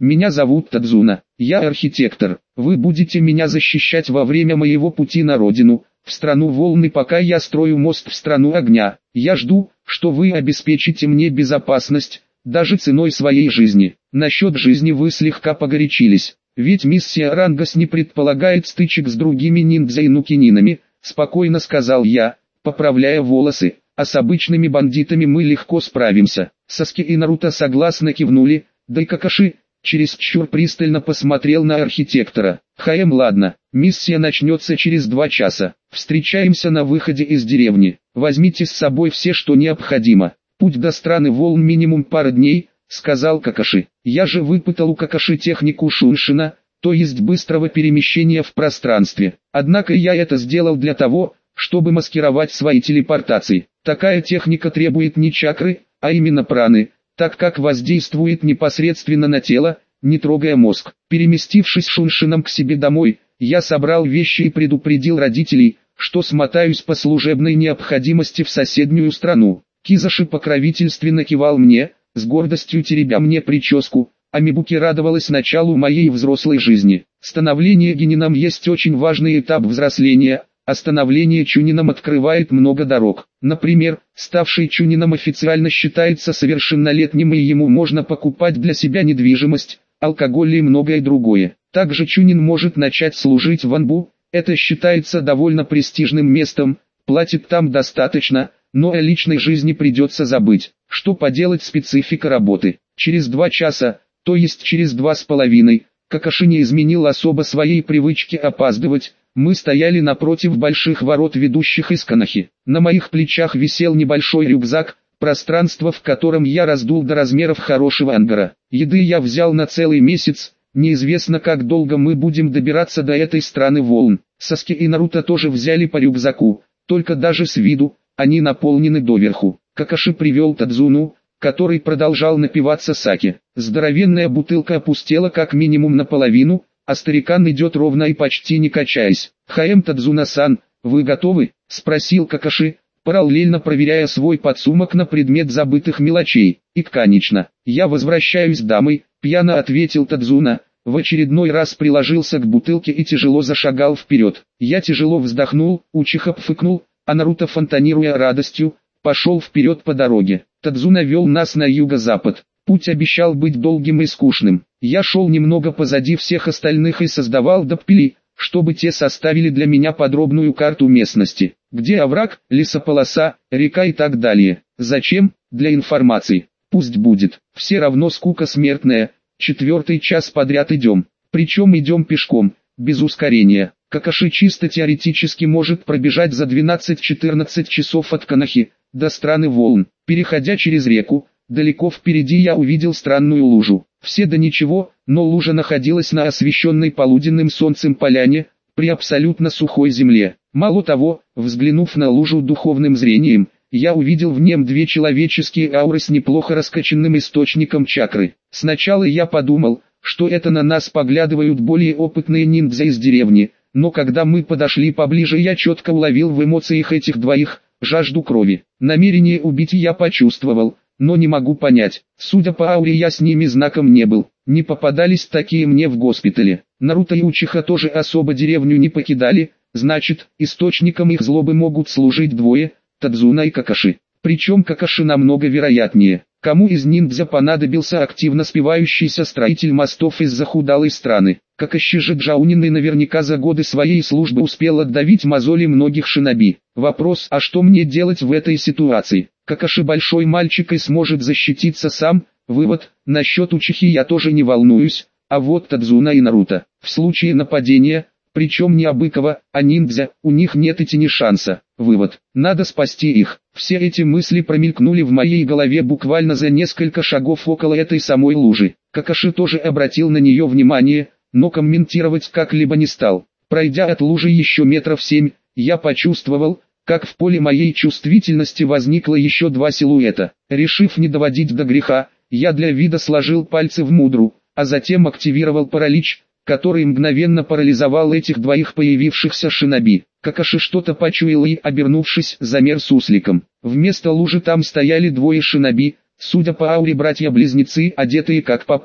Меня зовут Тадзуна, я архитектор. Вы будете меня защищать во время моего пути на родину, в страну волны, пока я строю мост в страну огня. Я жду, что вы обеспечите мне безопасность, даже ценой своей жизни. Насчет жизни вы слегка погорячились, ведь миссия Рангас не предполагает стычек с другими ниндзя и нукининами, спокойно сказал я, поправляя волосы, а с обычными бандитами мы легко справимся. Саски и Наруто согласно кивнули, да и Какаши чересчур пристально посмотрел на архитектора. Ладно, миссия начнется через 2 часа. Встречаемся на выходе из деревни. Возьмите с собой все, что необходимо. Путь до страны волн минимум пара дней, сказал Какаши. Я же выпытал у Какаши технику Шуншина, то есть быстрого перемещения в пространстве. Однако я это сделал для того, чтобы маскировать свои телепортации. Такая техника требует не чакры, а именно праны, так как воздействует непосредственно на тело, не трогая мозг. Переместившись Шуншином к себе домой, я собрал вещи и предупредил родителей, что смотаюсь по служебной необходимости в соседнюю страну. Кизаши покровительственно кивал мне, с гордостью теребя мне прическу, а Мибуки радовалась началу моей взрослой жизни. Становление генином есть очень важный этап взросления, а становление чунином открывает много дорог. Например, ставший чунином официально считается совершеннолетним и ему можно покупать для себя недвижимость, алкоголь и многое другое. Также чунин может начать служить в Анбу, это считается довольно престижным местом, платит там достаточно, но о личной жизни придется забыть. Что поделать, специфика работы. Через 2 часа, то есть через 2,5, Какаши не изменил особо своей привычки опаздывать. Мы стояли напротив больших ворот, ведущих из Канахи. На моих плечах висел небольшой рюкзак, пространство в котором я раздул до размеров хорошего ангара. Еды я взял на целый месяц, неизвестно как долго мы будем добираться до этой страны волн. Саски и Наруто тоже взяли по рюкзаку, только даже с виду, они наполнены доверху. Какаши привел Тадзуну, который продолжал напиваться саке. Здоровенная бутылка опустела как минимум наполовину, а старикан идет ровно и почти не качаясь. Тадзуна-сан, вы готовы? Спросил Какаши, параллельно проверяя свой подсумок на предмет забытых мелочей. И конечно, я возвращаюсь домой, пьяно ответил Тадзуна, в очередной раз приложился к бутылке и тяжело зашагал вперед. Я тяжело вздохнул, Учиха пфыкнул, а Наруто, фонтанируя радостью, пошел вперед по дороге. Тадзуна вел нас на юго-запад. Путь обещал быть долгим и скучным. Я шел немного позади всех остальных и создавал доппели, чтобы те составили для меня подробную карту местности, где овраг, лесополоса, река и так далее. Зачем? Для информации. Пусть будет. Все равно скука смертная. 4-й час подряд идем. Причем идем пешком, без ускорения. Какаши чисто теоретически может пробежать за 12-14 часов от Канахи до страны волн. Переходя через реку, далеко впереди я увидел странную лужу. Все до ничего, но лужа находилась на освещенной полуденным солнцем поляне, при абсолютно сухой земле. Мало того, взглянув на лужу духовным зрением, я увидел в нем 2 человеческие ауры с неплохо раскачанным источником чакры. Сначала я подумал, что это на нас поглядывают более опытные ниндзя из деревни, но когда мы подошли поближе, я четко уловил в эмоциях этих двоих жажду крови. Намерение убить я почувствовал, но не могу понять. Судя по ауре, я с ними знаком не был. Не попадались такие мне в госпитале. Наруто и Учиха тоже особо деревню не покидали, значит, источником их злобы могут служить двое, Тадзуна и Какаши. Причем Какаши намного вероятнее. Кому из ниндзя понадобился активно спивающийся строитель мостов из захудалой страны? Какаши же Джаунин и наверняка за годы своей службы успел отдавить мозоли многих шиноби. Вопрос, а что мне делать в этой ситуации? Какаши большой мальчик и сможет защититься сам. Вывод, насчет Учихи я тоже не волнуюсь, а вот Тадзуна и Наруто. В случае нападения, причем не Абыкова, а ниндзя, у них нет и тени шанса. Вывод, надо спасти их. Все эти мысли промелькнули в моей голове буквально за несколько шагов около этой самой лужи. Какаши тоже обратил на нее внимание, но комментировать как-либо не стал. Пройдя от лужи еще метров 7, я почувствовал, как в поле моей чувствительности возникло еще 2 силуэта. Решив не доводить до греха, я для вида сложил пальцы в мудру, а затем активировал паралич, который мгновенно парализовал этих двоих появившихся шиноби. Какаши что-то почуял и, обернувшись, замер сусликом. Вместо лужи там стояли 2 шиноби, судя по ауре братья-близнецы, одетые как попало.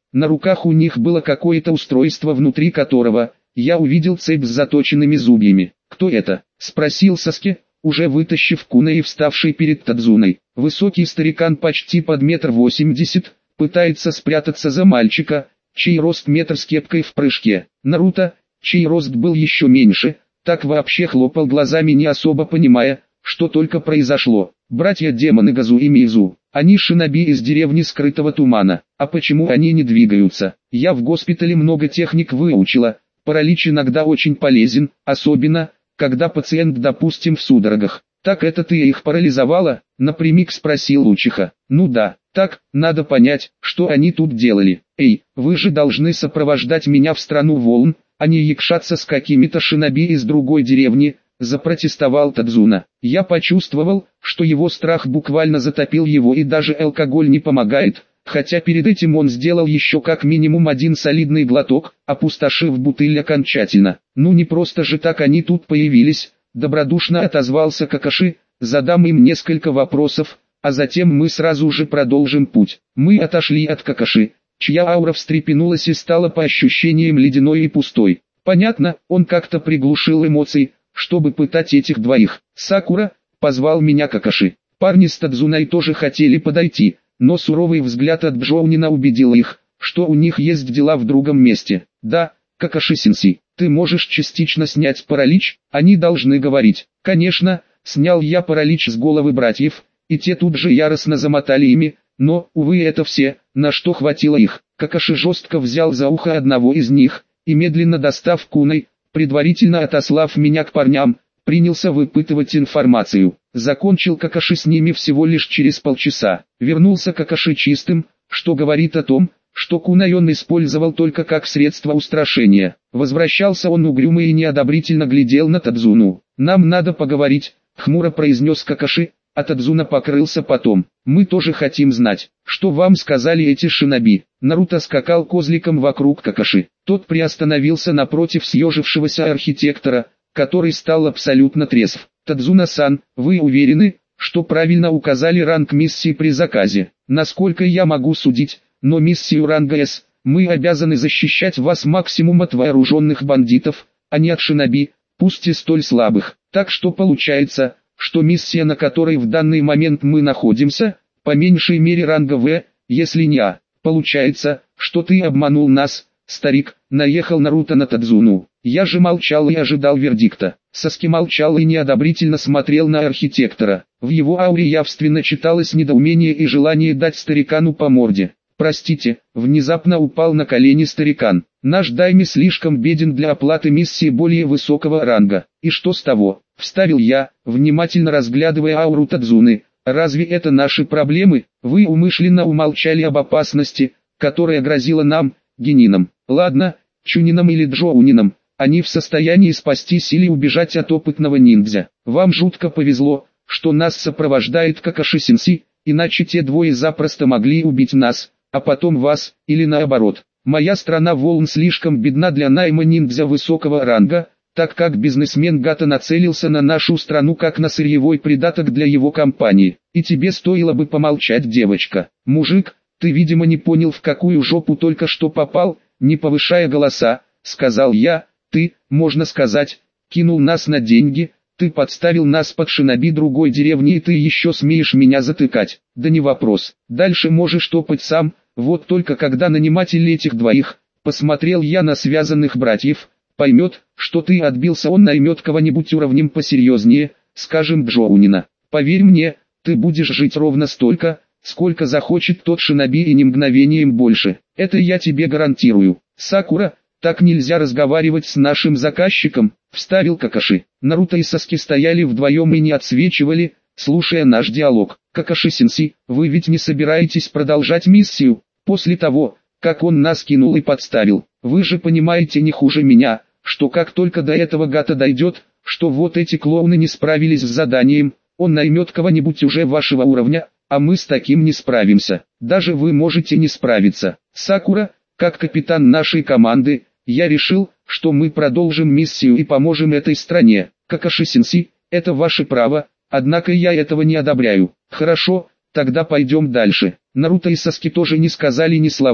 На руках у них было какое-то устройство, внутри которого я увидел цепь с заточенными зубьями. «Кто это?» – спросил Саски, уже вытащив куна и вставший перед Тадзуной. Высокий старикан почти под 1,80 м, пытается спрятаться за мальчика, чей рост метр с кепкой в прыжке. Наруто, чей рост был еще меньше, так вообще хлопал глазами, не особо понимая, что только произошло. Братья-демоны Газу и Мизу, они шиноби из деревни Скрытого Тумана. А почему они не двигаются? Я в госпитале много техник выучила. Паралич иногда очень полезен, особенно, когда пациент, допустим, в судорогах. «Так это ты их парализовала?» — напрямик спросил Учиха. «Ну да, так, надо понять, что они тут делали. Эй, вы же должны сопровождать меня в страну волн, а не якшаться с какими-то шиноби из другой деревни», — запротестовал Тадзуна. Я почувствовал, что его страх буквально затопил его, и даже алкоголь не помогает, хотя перед этим он сделал еще как минимум один солидный глоток, опустошив бутыль окончательно. «Ну не просто же так они тут появились», — добродушно отозвался Какаши. «Задам им несколько вопросов, а затем мы сразу же продолжим путь». Мы отошли от Какаши, чья аура встрепенулась и стала по ощущениям ледяной и пустой. Понятно, он как-то приглушил эмоции, чтобы пытать этих двоих. «Сакура», — позвал меня Какаши. Парни с Тадзуной тоже хотели подойти, но суровый взгляд от Джоунина убедил их, что у них есть дела в другом месте. «Да, Какаши-сенсей, ты можешь частично снять паралич?» Они должны говорить. Конечно, снял я паралич с головы братьев, и те тут же яростно замотали ими, но, увы, это все, на что хватило их. Какаши жестко взял за ухо одного из них, и медленно достав куной, предварительно отослав меня к парням, принялся выпытывать информацию. Закончил Какаши с ними всего лишь через полчаса. Вернулся Какаши чистым, что говорит о том, что кунай он использовал только как средство устрашения. Возвращался он угрюмый и неодобрительно глядел на Тадзуну. «Нам надо поговорить», — хмуро произнес Какаши, а Тадзуна покрылся потом. «Мы тоже хотим знать, что вам сказали эти шиноби». Наруто скакал козликом вокруг Какаши. Тот приостановился напротив съежившегося архитектора, который стал абсолютно трезв. «Тадзуна-сан, вы уверены, что правильно указали ранг миссии при заказе?» «Насколько я могу судить, но миссию ранга С, мы обязаны защищать вас максимум от вооруженных бандитов, а не от шиноби, пусть и столь слабых. Так что получается, что миссия, на которой в данный момент мы находимся, по меньшей мере ранга В, если не А. Получается, что ты обманул нас, старик», — наехал Наруто на Тадзуну. Я же молчал и ожидал вердикта. Саски молчал и неодобрительно смотрел на архитектора. В его ауре явственно читалось недоумение и желание дать старикану по морде. «Простите», — внезапно упал на колени старикан. «Наш дайми слишком беден для оплаты миссии более высокого ранга». «И что с того?» — вставил я, внимательно разглядывая ауру Тадзуны. «Разве это наши проблемы? Вы умышленно умолчали об опасности, которая грозила нам, генинам. Ладно, чунинам или джоунинам. Они в состоянии спастись или убежать от опытного ниндзя. Вам жутко повезло, что нас сопровождает Какаши-сенсей, иначе те двое запросто могли убить нас, а потом вас, или наоборот. Моя страна волн слишком бедна для найма ниндзя высокого ранга, так как бизнесмен Гата нацелился на нашу страну как на сырьевой придаток для его компании. И тебе стоило бы помолчать, девочка. Мужик, ты видимо не понял, в какую жопу только что попал», — не повышая голоса, сказал я. «Ты, можно сказать, кинул нас на деньги, ты подставил нас под шиноби другой деревни, и ты еще смеешь меня затыкать. Да не вопрос, дальше можешь топать сам, вот только когда наниматель этих двоих, посмотрел я на связанных братьев, поймет, что ты отбился, он наймет кого-нибудь уровнем посерьезнее, скажем Джоунина. Поверь мне, ты будешь жить ровно столько, сколько захочет тот шиноби, и ни мгновением больше. Это я тебе гарантирую. Сакура, так нельзя разговаривать с нашим заказчиком», — вставил Какаши. Наруто и Саски стояли вдвоем и не отсвечивали, слушая наш диалог. «Какаши-сенсей, вы ведь не собираетесь продолжать миссию, после того, как он нас кинул и подставил? Вы же понимаете не хуже меня, что как только до этого Гата дойдет, что вот эти клоуны не справились с заданием, он наймет кого-нибудь уже вашего уровня, а мы с таким не справимся. Даже вы можете не справиться. Сакура, как капитан нашей команды, я решил, что мы продолжим миссию и поможем этой стране. Какаши-сенсей, это ваше право, однако я этого не одобряю». «Хорошо, тогда пойдем дальше». Наруто и Саски тоже не сказали ни слова,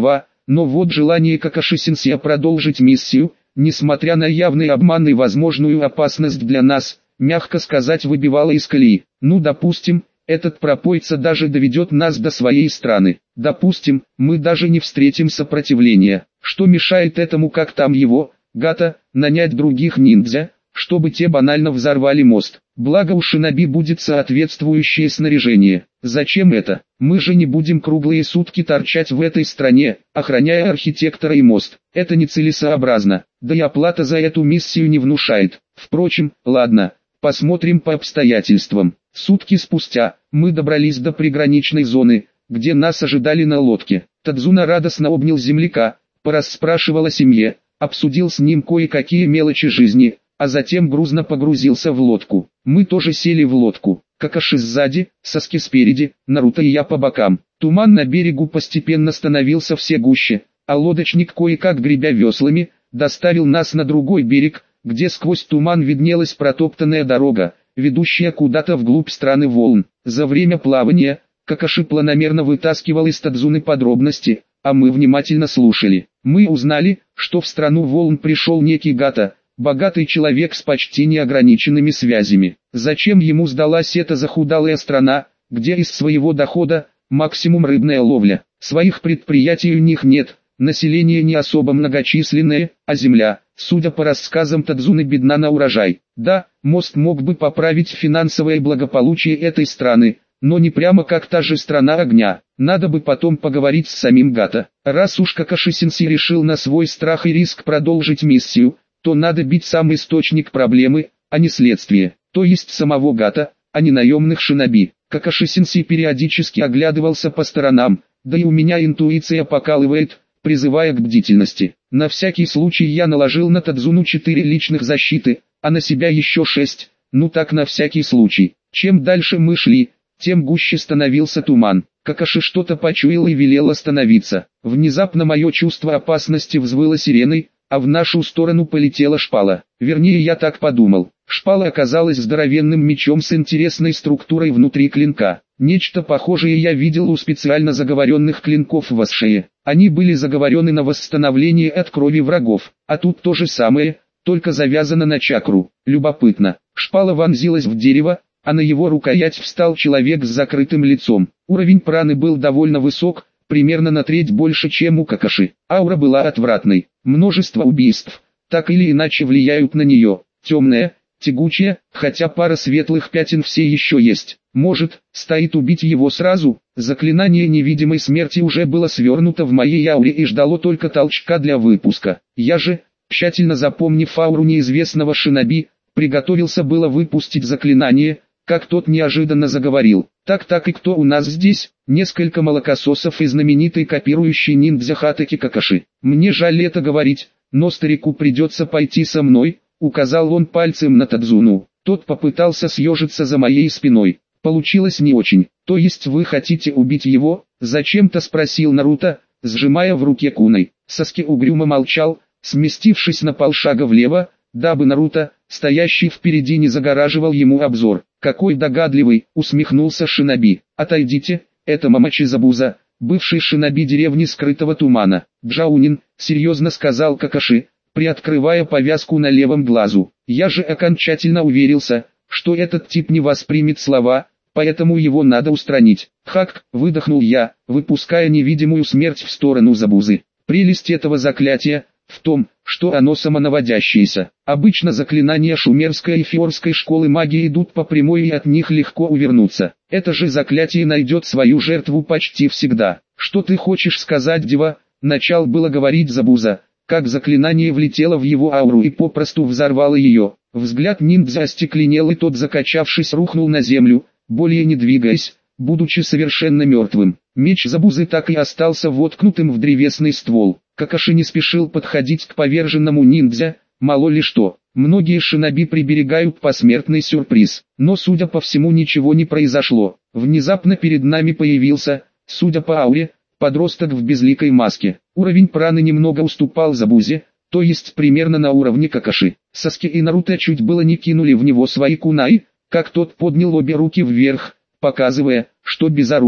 но вот желание Какаши-сенсея продолжить миссию, несмотря на явный обман и возможную опасность для нас, мягко сказать, выбивало из колеи. Ну допустим, этот пропойца даже доведет нас до своей страны. Допустим, мы даже не встретим сопротивления. Что мешает этому, как там его, Гата, нанять других ниндзя, чтобы те банально взорвали мост? Благо у шиноби будет соответствующее снаряжение. Зачем это? Мы же не будем круглые сутки торчать в этой стране, охраняя архитектора и мост. Это нецелесообразно, да и оплата за эту миссию не внушает. Впрочем, ладно, посмотрим по обстоятельствам. Сутки спустя, мы добрались до приграничной зоны, где нас ожидали на лодке. Тадзуна радостно обнял земляка, порасспрашивал о семье, обсудил с ним кое-какие мелочи жизни, а затем грузно погрузился в лодку. Мы тоже сели в лодку. Какаши сзади, Саски спереди, Наруто и я по бокам. Туман на берегу постепенно становился все гуще, а лодочник, кое-как гребя веслами, доставил нас на другой берег, где сквозь туман виднелась протоптанная дорога, ведущая куда-то вглубь страны волн. За время плавания, Какаши планомерно вытаскивал из Тадзуны подробности, а мы внимательно слушали. Мы узнали, что в страну волн пришел некий Гата, богатый человек с почти неограниченными связями. Зачем ему сдалась эта захудалая страна, где из своего дохода максимум рыбная ловля? Своих предприятий у них нет, население не особо многочисленное, а земля, судя по рассказам Тадзуны, бедна на урожай. Да, мост мог бы поправить финансовое благополучие этой страны, но не прямо как та же страна огня. Надо бы потом поговорить с самим Гата. Раз уж Какаши-сенсей решил на свой страх и риск продолжить миссию, то надо бить сам источник проблемы, а не следствие, то есть самого Гата, а не наемных шиноби. Какаши-сенсей периодически оглядывался по сторонам, да и у меня интуиция покалывает, призывая к бдительности. На всякий случай я наложил на Тадзуну 4 личных защиты, а на себя еще 6, ну так на всякий случай. Чем дальше мы шли, тем гуще становился туман. Какаши что-то почуял и велел остановиться. Внезапно мое чувство опасности взвыло сиреной, а в нашу сторону полетела шпала. Вернее, я так подумал. Шпала оказалась здоровенным мечом с интересной структурой внутри клинка. Нечто похожее я видел у специально заговоренных клинков в Асшее. Они были заговорены на восстановление от крови врагов, а тут то же самое, только завязано на чакру. Любопытно. Шпала вонзилась в дерево, а на его рукоять встал человек с закрытым лицом. Уровень праны был довольно высок, примерно на треть больше, чем у Какаши. Аура была отвратной. Множество убийств, так или иначе влияют на нее. Темная, тягучая, хотя пара светлых пятен все еще есть. Может, стоит убить его сразу? Заклинание невидимой смерти уже было свернуто в моей ауре и ждало только толчка для выпуска. Я же, тщательно запомнив ауру неизвестного шиноби, приготовился было выпустить заклинание, как тот неожиданно заговорил. Так и кто у нас здесь? Несколько молокососов и знаменитый копирующий ниндзя Хатаки Какаши. Мне жаль это говорить, но старику придется пойти со мной, указал он пальцем на Тадзуну. Тот попытался съежиться за моей спиной. Получилось не очень. То есть вы хотите убить его? Зачем-то спросил Наруто, сжимая в руке куной. Саски угрюмо молчал, сместившись на полшага влево, дабы Наруто, стоящий впереди, не загораживал ему обзор. «Какой догадливый!» — усмехнулся шиноби. «Отойдите, это Мамачи Забуза, бывший шиноби деревни Скрытого Тумана. Джаунин», — серьезно сказал Какаши, приоткрывая повязку на левом глазу. «Я же окончательно уверился, что этот тип не воспримет слова, поэтому его надо устранить». «Хак!» — выдохнул я, выпуская невидимую смерть в сторону Забузы. Прелесть этого заклятия в том, что оно самонаводящееся. Обычно заклинания шумерской и фиорской школы магии идут по прямой и от них легко увернуться. Это же заклятие найдет свою жертву почти всегда. «Что ты хочешь сказать, дева?» — начал было говорить Забуза, как заклинание влетело в его ауру и попросту взорвало ее. Взгляд ниндзя остекленел, и тот, закачавшись, рухнул на землю, более не двигаясь, будучи совершенно мертвым. Меч Забузы так и остался воткнутым в древесный ствол. Какаши не спешил подходить к поверженному ниндзя, мало ли что. Многие шиноби приберегают посмертный сюрприз, но судя по всему ничего не произошло. Внезапно перед нами появился, судя по ауре, подросток в безликой маске. Уровень праны немного уступал Забузе, то есть примерно на уровне Какаши. Саски и Наруто чуть было не кинули в него свои кунаи, как тот поднял обе руки вверх, показывая, что безоружен.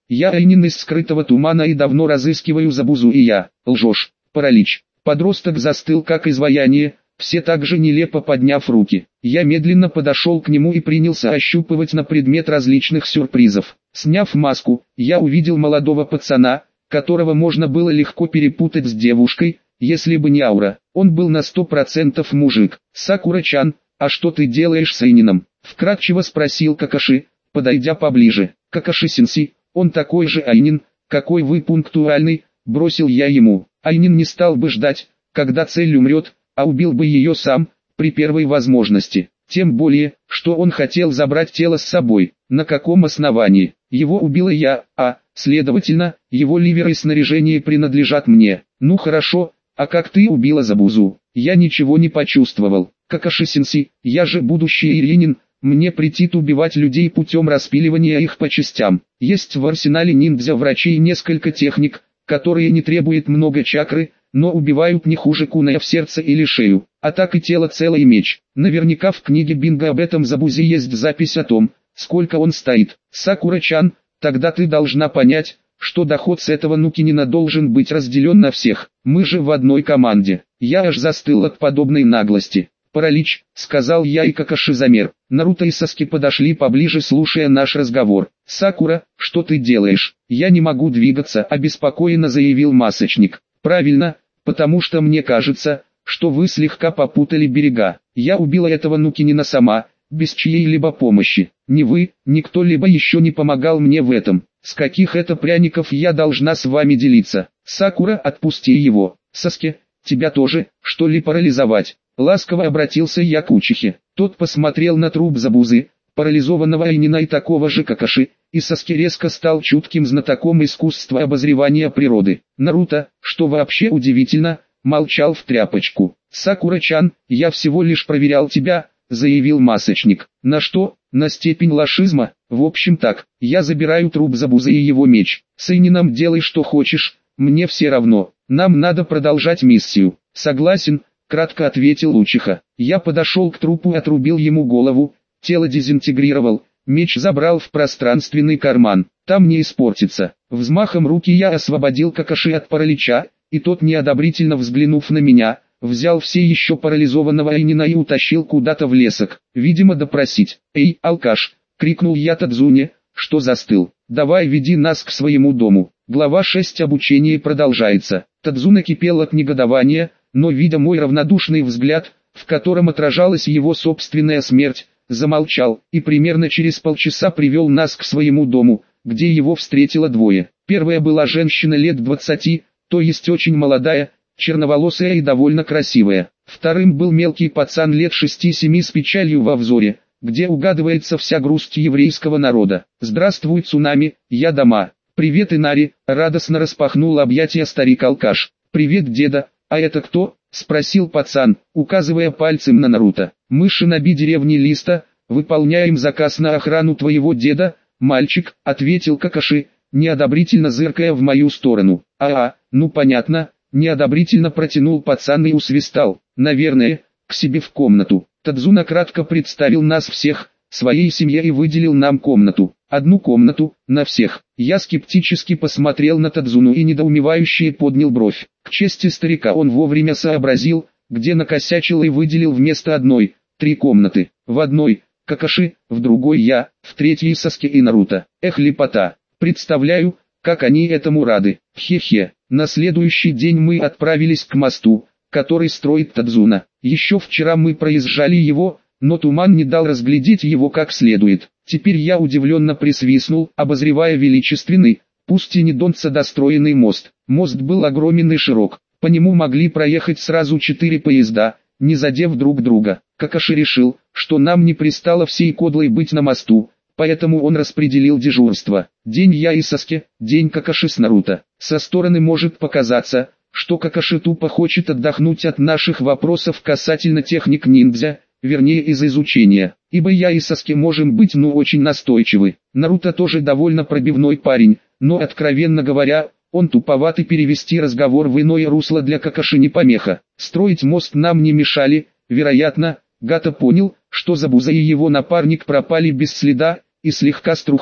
Я Айнин из скрытого тумана и давно разыскиваю Забузу и я. Лжешь. Паралич. Подросток застыл как изваяние, все так же нелепо подняв руки. Я медленно подошел к нему и принялся ощупывать на предмет различных сюрпризов. Сняв маску, я увидел молодого пацана, которого можно было легко перепутать с девушкой, если бы не аура. Он был на 100% мужик. «Сакура-чан, а что ты делаешь с Айнином?» — вкратчиво спросил Какаши, подойдя поближе. «Какаши-сенси, он такой же Айнин, какой вы пунктуальный», — бросил я ему. Айнин не стал бы ждать, когда цель умрет, а убил бы ее сам, при первой возможности. Тем более, что он хотел забрать тело с собой. На каком основании? Его убила я, следовательно, его ливер и снаряжение принадлежат мне. Ну хорошо, а как ты убила Забузу? Я ничего не почувствовал. Какаши-сенси, я же будущий Иринин, мне претит убивать людей путем распиливания их по частям. Есть в арсенале ниндзя-врачей несколько техник, которые не требуют много чакры, но убивают не хуже куная в сердце или шею, а так и тело целый меч. Наверняка в книге Бинго об этом Забузе есть запись о том, сколько он стоит. Сакура-чан, тогда ты должна понять, что доход с этого Нукинина должен быть разделен на всех. Мы же в одной команде. Я аж застыл от подобной наглости. «Паралич», — сказал я, и Какаши замер. Наруто и Саски подошли поближе, слушая наш разговор. «Сакура, что ты делаешь?» «Я не могу двигаться», — обеспокоенно заявил Масочник. «Правильно, потому что мне кажется, что вы слегка попутали берега. Я убила этого Нукинина сама, без чьей-либо помощи. Ни вы, ни кто-либо еще не помогал мне в этом. С каких это пряников я должна с вами делиться? Сакура, отпусти его. Саске, тебя тоже, что ли, парализовать?» Ласково обратился я к Учихе. Тот посмотрел на труп Забузы, парализованного Айнина и такого же Какаши, и Саски резко стал чутким знатоком искусства обозревания природы. Наруто, что вообще удивительно, молчал в тряпочку. «Сакура-чан, я всего лишь проверял тебя», — заявил Масочник. «На что? На степень лошизма? В общем так, я забираю труп Забузы и его меч. С Айнином делай что хочешь, мне все равно. Нам надо продолжать миссию». «Согласен», — кратко ответил Учиха. Я подошел к трупу и отрубил ему голову, тело дезинтегрировал, меч забрал в пространственный карман, там не испортится. Взмахом руки я освободил Какаши от паралича, и тот, неодобрительно взглянув на меня, взял все еще парализованного Айнина и утащил куда-то в лесок, видимо допросить. «Эй, алкаш!» — крикнул я Тадзуне, что застыл. «Давай веди нас к своему дому». Глава 6. Обучение продолжается. Тадзуна кипел от негодования, но, видя мой равнодушный взгляд, в котором отражалась его собственная смерть, замолчал и примерно через полчаса привел нас к своему дому, где его встретило двое. Первая была женщина лет 20, то есть очень молодая, черноволосая и довольно красивая. Вторым был мелкий пацан лет 6-7 с печалью во взоре, где угадывается вся грусть еврейского народа. «Здравствуй, Цунами, я дома». «Привет, Инари», — радостно распахнул объятия старик-алкаш. «Привет, деда, а это кто?» — спросил пацан, указывая пальцем на Наруто. «Мы шиноби деревни Листа, выполняем заказ на охрану твоего деда, мальчик», — ответил Какаши, неодобрительно зыркая в мою сторону. Ну понятно», — неодобрительно протянул пацан и усвистал. «Наверное, к себе в комнату». Тадзуна кратко представил нас всех, своей семье, и выделил нам комнату. Одну комнату, на всех. Я скептически посмотрел на Тадзуну и недоумевающе поднял бровь. К чести старика он вовремя сообразил, где накосячил, и выделил вместо одной 3 комнаты. В одной — Какаши, в другой я, в третьей Саски и Наруто. Эх, лепота. Представляю, как они этому рады. Хе-хе. На следующий день мы отправились к мосту, который строит Тадзуна. Еще вчера мы проезжали его, но туман не дал разглядеть его как следует. Теперь я удивленно присвистнул, обозревая величественный, пусть и не донца достроенный мост. Мост был огромен и широк, по нему могли проехать сразу 4 поезда, не задев друг друга. Какаши решил, что нам не пристало всей кодлой быть на мосту, поэтому он распределил дежурство. День я и Саске, день Какаши с Наруто. Со стороны может показаться, что Какаши тупо хочет отдохнуть от наших вопросов касательно техник ниндзя, вернее из изучения, ибо я и Саски можем быть очень настойчивы. Наруто тоже довольно пробивной парень, но, откровенно говоря, он туповат, и перевести разговор в иное русло для Какаши не помеха. Строить мост нам не мешали, вероятно, Гата понял, что Забуза и его напарник пропали без следа, и слегка струхнул.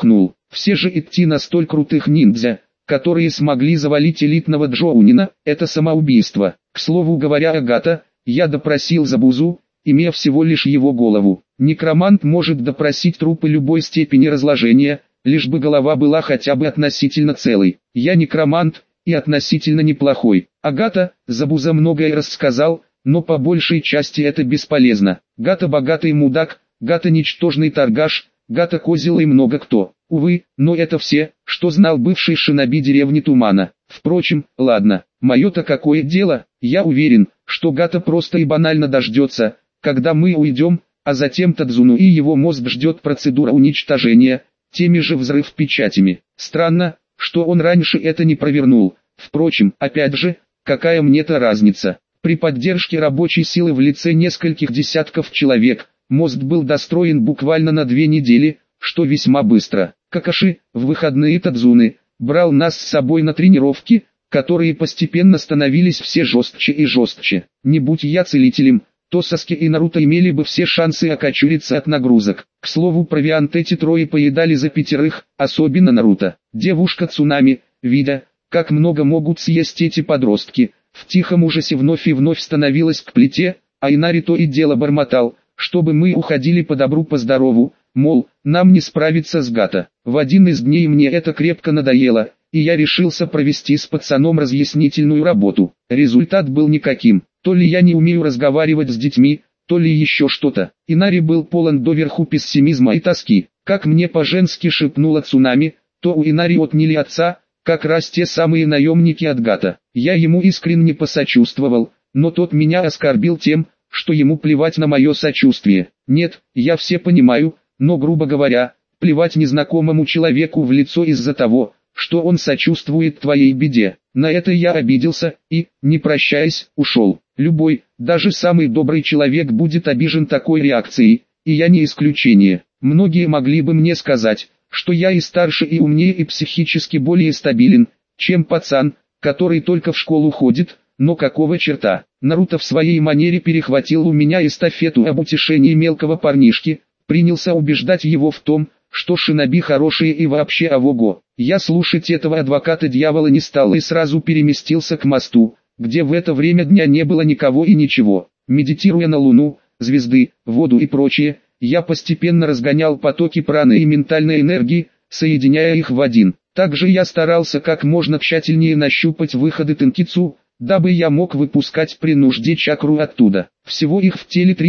Все же идти на столь крутых ниндзя, которые смогли завалить элитного Джоунина, это самоубийство. К слову говоря, Агата, я допросил Забузу, имея всего лишь его голову. Некромант может допросить трупы любой степени разложения, лишь бы голова была хотя бы относительно целой. Я некромант, и относительно неплохой. Агата, Забуза многое рассказал, но по большей части это бесполезно. Гата богатый мудак, Гата ничтожный торгаш, Гата козел и много кто. Увы, но это все, что знал бывший шиноби деревни Тумана. Впрочем, ладно, мое-то какое дело, я уверен, что Гата просто и банально дождется, когда мы уйдем, а затем Тадзуну и его мозг ждет процедура уничтожения, теми же взрыв-печатями. Странно, что он раньше это не провернул. Впрочем, опять же, какая мне-то разница? При поддержке рабочей силы в лице нескольких десятков человек, мост был достроен буквально на 2 недели, что весьма быстро. Какаши, в выходные Тадзуны, брал нас с собой на тренировки, которые постепенно становились все жестче и жестче. Не будь я целителем, то Саски и Наруто имели бы все шансы окочуриться от нагрузок. К слову, провиант эти трое поедали за 5, особенно Наруто. Девушка Цунами, видя, как много могут съесть эти подростки, в тихом ужасе вновь и вновь становилась к плите, а Инари то и дело бормотал, чтобы мы уходили по добру по здорову, мол, нам не справиться с Гата. В один из дней мне это крепко надоело, и я решился провести с пацаном разъяснительную работу. Результат был никаким. То ли я не умею разговаривать с детьми, то ли еще что-то. Инари был полон доверху пессимизма и тоски. Как мне по-женски шепнула Цунами, то у Инари отняли отца, как раз те самые наемники от Гата. Я ему искренне посочувствовал, но тот меня оскорбил тем, что ему плевать на мое сочувствие. Нет, я все понимаю, но грубо говоря, плевать незнакомому человеку в лицо из-за того, что он сочувствует твоей беде. На это я обиделся и, не прощаясь, ушел. Любой, даже самый добрый человек будет обижен такой реакцией, и я не исключение. Многие могли бы мне сказать, что я и старше и умнее и психически более стабилен, чем пацан, который только в школу ходит, но какого черта? Наруто в своей манере перехватил у меня эстафету об утешении мелкого парнишки, принялся убеждать его в том, что шиноби хорошие и вообще авого. Я слушать этого адвоката дьявола не стал и сразу переместился к мосту, где в это время дня не было никого и ничего. Медитируя на луну, звезды, воду и прочее, я постепенно разгонял потоки праны и ментальной энергии, соединяя их в один. Также я старался как можно тщательнее нащупать выходы тенкицу, дабы я мог выпускать при нужде чакру оттуда. Всего их в теле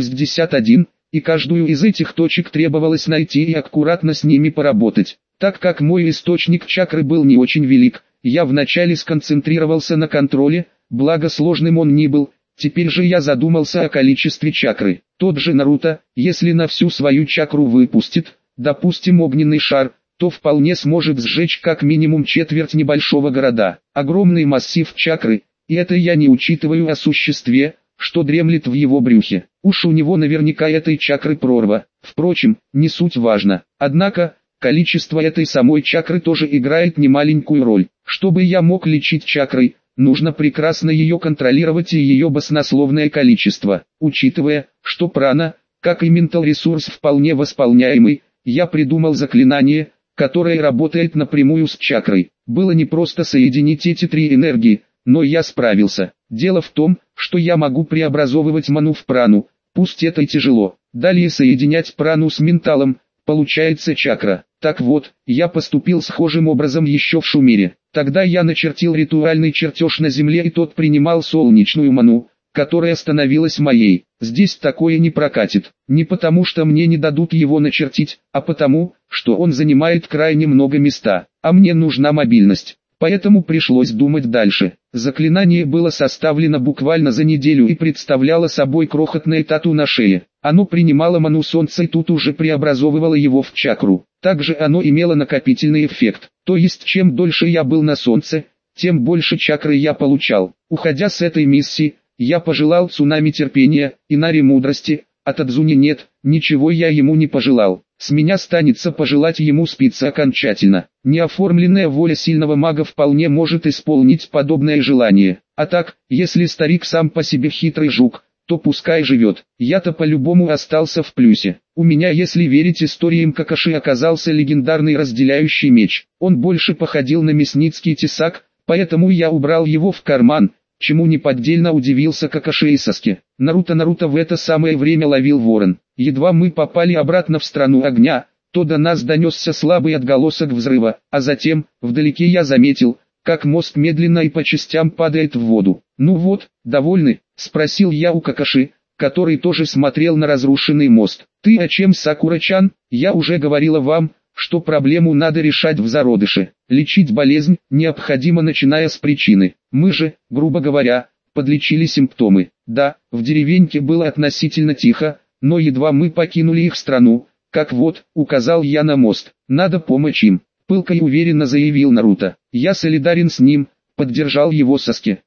361, и каждую из этих точек требовалось найти и аккуратно с ними поработать. Так как мой источник чакры был не очень велик, я вначале сконцентрировался на контроле, благо сложным он не был. Теперь же я задумался о количестве чакры. Тот же Наруто, если на всю свою чакру выпустит, допустим, огненный шар, то вполне сможет сжечь как минимум четверть небольшого города. Огромный массив чакры, и это я не учитываю о существе, что дремлет в его брюхе. Уж у него наверняка этой чакры прорва. Впрочем, не суть важно. Однако, количество этой самой чакры тоже играет немаленькую роль. Чтобы я мог лечить чакрой, нужно прекрасно ее контролировать и ее баснословное количество. Учитывая, что прана, как и ментал ресурс вполне восполняемый, я придумал заклинание, которое работает напрямую с чакрой. Было непросто соединить эти 3 энергии, но я справился. Дело в том, что я могу преобразовывать ману в прану, пусть это и тяжело. Далее соединять прану с менталом, получается чакра. Так вот, я поступил схожим образом еще в Шумере. Тогда я начертил ритуальный чертеж на земле, и тот принимал солнечную ману, которая становилась моей. Здесь такое не прокатит. Не потому что мне не дадут его начертить, а потому, что он занимает крайне много места, а мне нужна мобильность. Поэтому пришлось думать дальше. Заклинание было составлено буквально за неделю и представляло собой крохотное тату на шее. Оно принимало ману солнца и тут уже преобразовывало его в чакру. Также оно имело накопительный эффект. То есть чем дольше я был на солнце, тем больше чакры я получал. Уходя с этой миссии, я пожелал Цунами терпения, Инари мудрости, а Тадзуни нет, ничего я ему не пожелал. С меня станется пожелать ему спиться окончательно. Неоформленная воля сильного мага вполне может исполнить подобное желание. А так, если старик сам по себе хитрый жук, то пускай живет. Я-то по-любому остался в плюсе. У меня, если верить историям Какаши, оказался легендарный разделяющий меч. Он больше походил на мясницкий тесак, поэтому я убрал его в карман, чему неподдельно удивился Какаши и Саске. Наруто в это самое время ловил ворон. Едва мы попали обратно в страну огня, то до нас донесся слабый отголосок взрыва, а затем, вдалеке я заметил, как мост медленно и по частям падает в воду. «Ну вот, довольны?» – спросил я у Какаши, который тоже смотрел на разрушенный мост. «Ты о чем, Сакура-чан? Я уже говорила вам, что проблему надо решать в зародыше. Лечить болезнь необходимо, начиная с причины. Мы же, грубо говоря, подлечили симптомы. Да, в деревеньке было относительно тихо, но едва мы покинули их страну, как вот, указал я на мост, надо помочь им», — пылко и уверенно заявил Наруто. «Я солидарен с ним», — поддержал его Саске.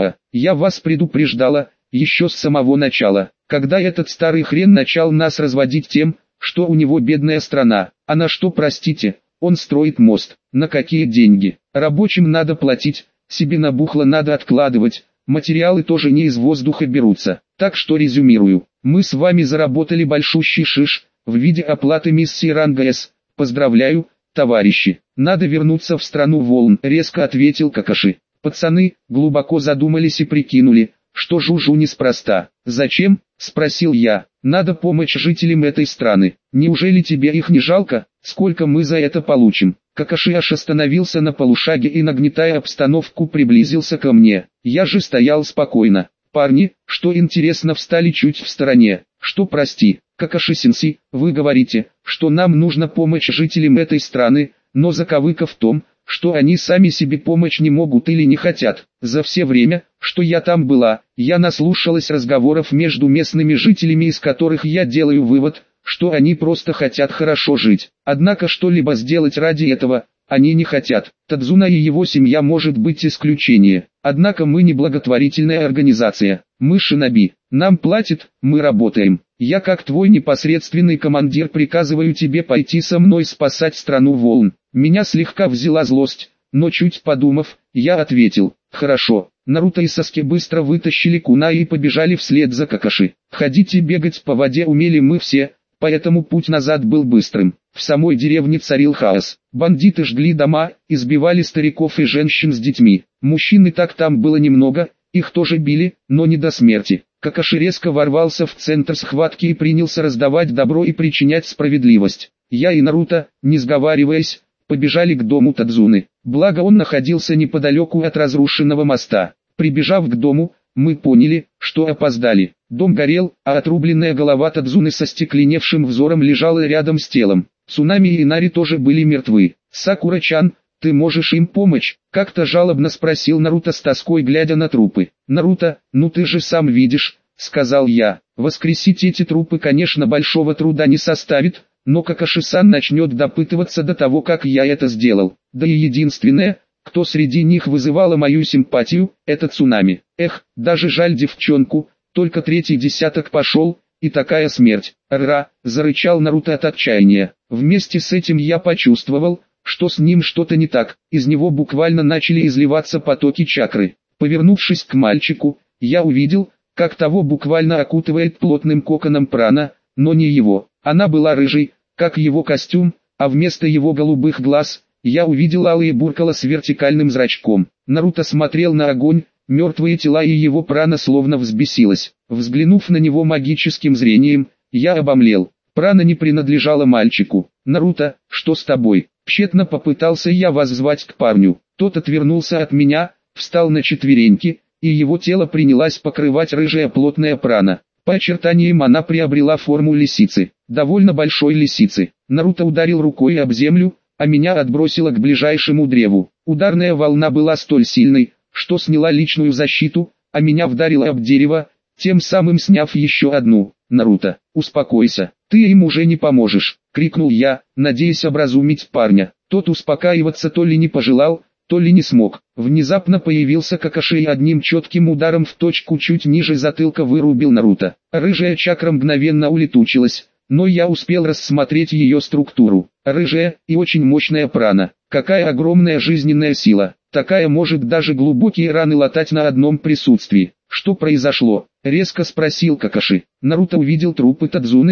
Я вас предупреждала, еще с самого начала, когда этот старый хрен начал нас разводить тем, что у него бедная страна, а на что, простите, он строит мост, на какие деньги, рабочим надо платить, себе на бухло надо откладывать, материалы тоже не из воздуха берутся, так что резюмирую, мы с вами заработали большущий шиш, в виде оплаты миссии ранга С, поздравляю, товарищи, надо вернуться в страну волн, резко ответил Какаши. Пацаны глубоко задумались и прикинули, что Жужу неспроста. «Зачем?» – спросил я. «Надо помочь жителям этой страны. Неужели тебе их не жалко? Сколько мы за это получим?» Какаши аж остановился на полушаге и, нагнетая обстановку, приблизился ко мне. Я же стоял спокойно. «Парни, что интересно, встали чуть в стороне. Что, прости, Какаши-сенсей, вы говорите, что нам нужно помочь жителям этой страны, но заковыка в том, что они сами себе помочь не могут или не хотят. За все время, что я там была, я наслушалась разговоров между местными жителями, из которых я делаю вывод, что они просто хотят хорошо жить. Однако что-либо сделать ради этого, они не хотят. Тадзуна и его семья может быть исключение. Однако мы не благотворительная организация. Мы шиноби. Нам платят, мы работаем. Я как твой непосредственный командир приказываю тебе пойти со мной спасать страну волн. Меня слегка взяла злость, но чуть подумав, я ответил: хорошо. Наруто и Саске быстро вытащили кунаи и побежали вслед за Какаши. Ходить и бегать по воде умели мы все, поэтому путь назад был быстрым. В самой деревне царил хаос. Бандиты жгли дома, избивали стариков и женщин с детьми. Мужчин и так там было немного, их тоже били, но не до смерти. Какаши резко ворвался в центр схватки и принялся раздавать добро и причинять справедливость. Я и Наруто, не сговариваясь, побежали к дому Тадзуны. Благо он находился неподалеку от разрушенного моста. Прибежав к дому, мы поняли, что опоздали. Дом горел, а отрубленная голова Тадзуны со стекленевшим взором лежала рядом с телом. Цунами и Инари тоже были мертвы. «Сакура-чан, ты можешь им помочь?» — как-то жалобно спросил Наруто с тоской, глядя на трупы. «Наруто, ну ты же сам видишь», — сказал я. «Воскресить эти трупы, конечно, большого труда не составит, но Какаши-сан начнет допытываться до того, как я это сделал. Да и единственное, кто среди них вызывала мою симпатию, это Цунами. Эх, даже жаль девчонку, только третий десяток пошел, и такая смерть». «Ра!» — зарычал Наруто от отчаяния. Вместе с этим я почувствовал, что с ним что-то не так, из него буквально начали изливаться потоки чакры. Повернувшись к мальчику, я увидел, как того буквально окутывает плотным коконом прана, но не его. Она была рыжей, как его костюм, а вместо его голубых глаз, я увидел алые буркала с вертикальным зрачком. Наруто смотрел на огонь, мертвые тела, и его прана словно взбесилась. Взглянув на него магическим зрением, я обомлел. Прана не принадлежала мальчику. «Наруто, что с тобой?» Тщетно попытался я воззвать к парню. Тот отвернулся от меня, встал на четвереньки, и его тело принялась покрывать рыжая плотная прана. По очертаниям она приобрела форму лисицы, довольно большой лисицы. Наруто ударил рукой об землю, а меня отбросило к ближайшему древу. Ударная волна была столь сильной, что сняла личную защиту, а меня вдарило об дерево, тем самым сняв еще одну. «Наруто, успокойся, ты им уже не поможешь», — крикнул я, надеясь образумить парня. Тот успокаиваться то ли не пожелал, то ли не смог. Внезапно появился Какаши и одним четким ударом в точку чуть ниже затылка вырубил Наруто. Рыжая чакра мгновенно улетучилась, но я успел рассмотреть ее структуру. Рыжая и очень мощная прана. Какая огромная жизненная сила. Такая может даже глубокие раны латать на одном присутствии. «Что произошло?» — резко спросил Какаши. Наруто увидел трупы Тадзуны,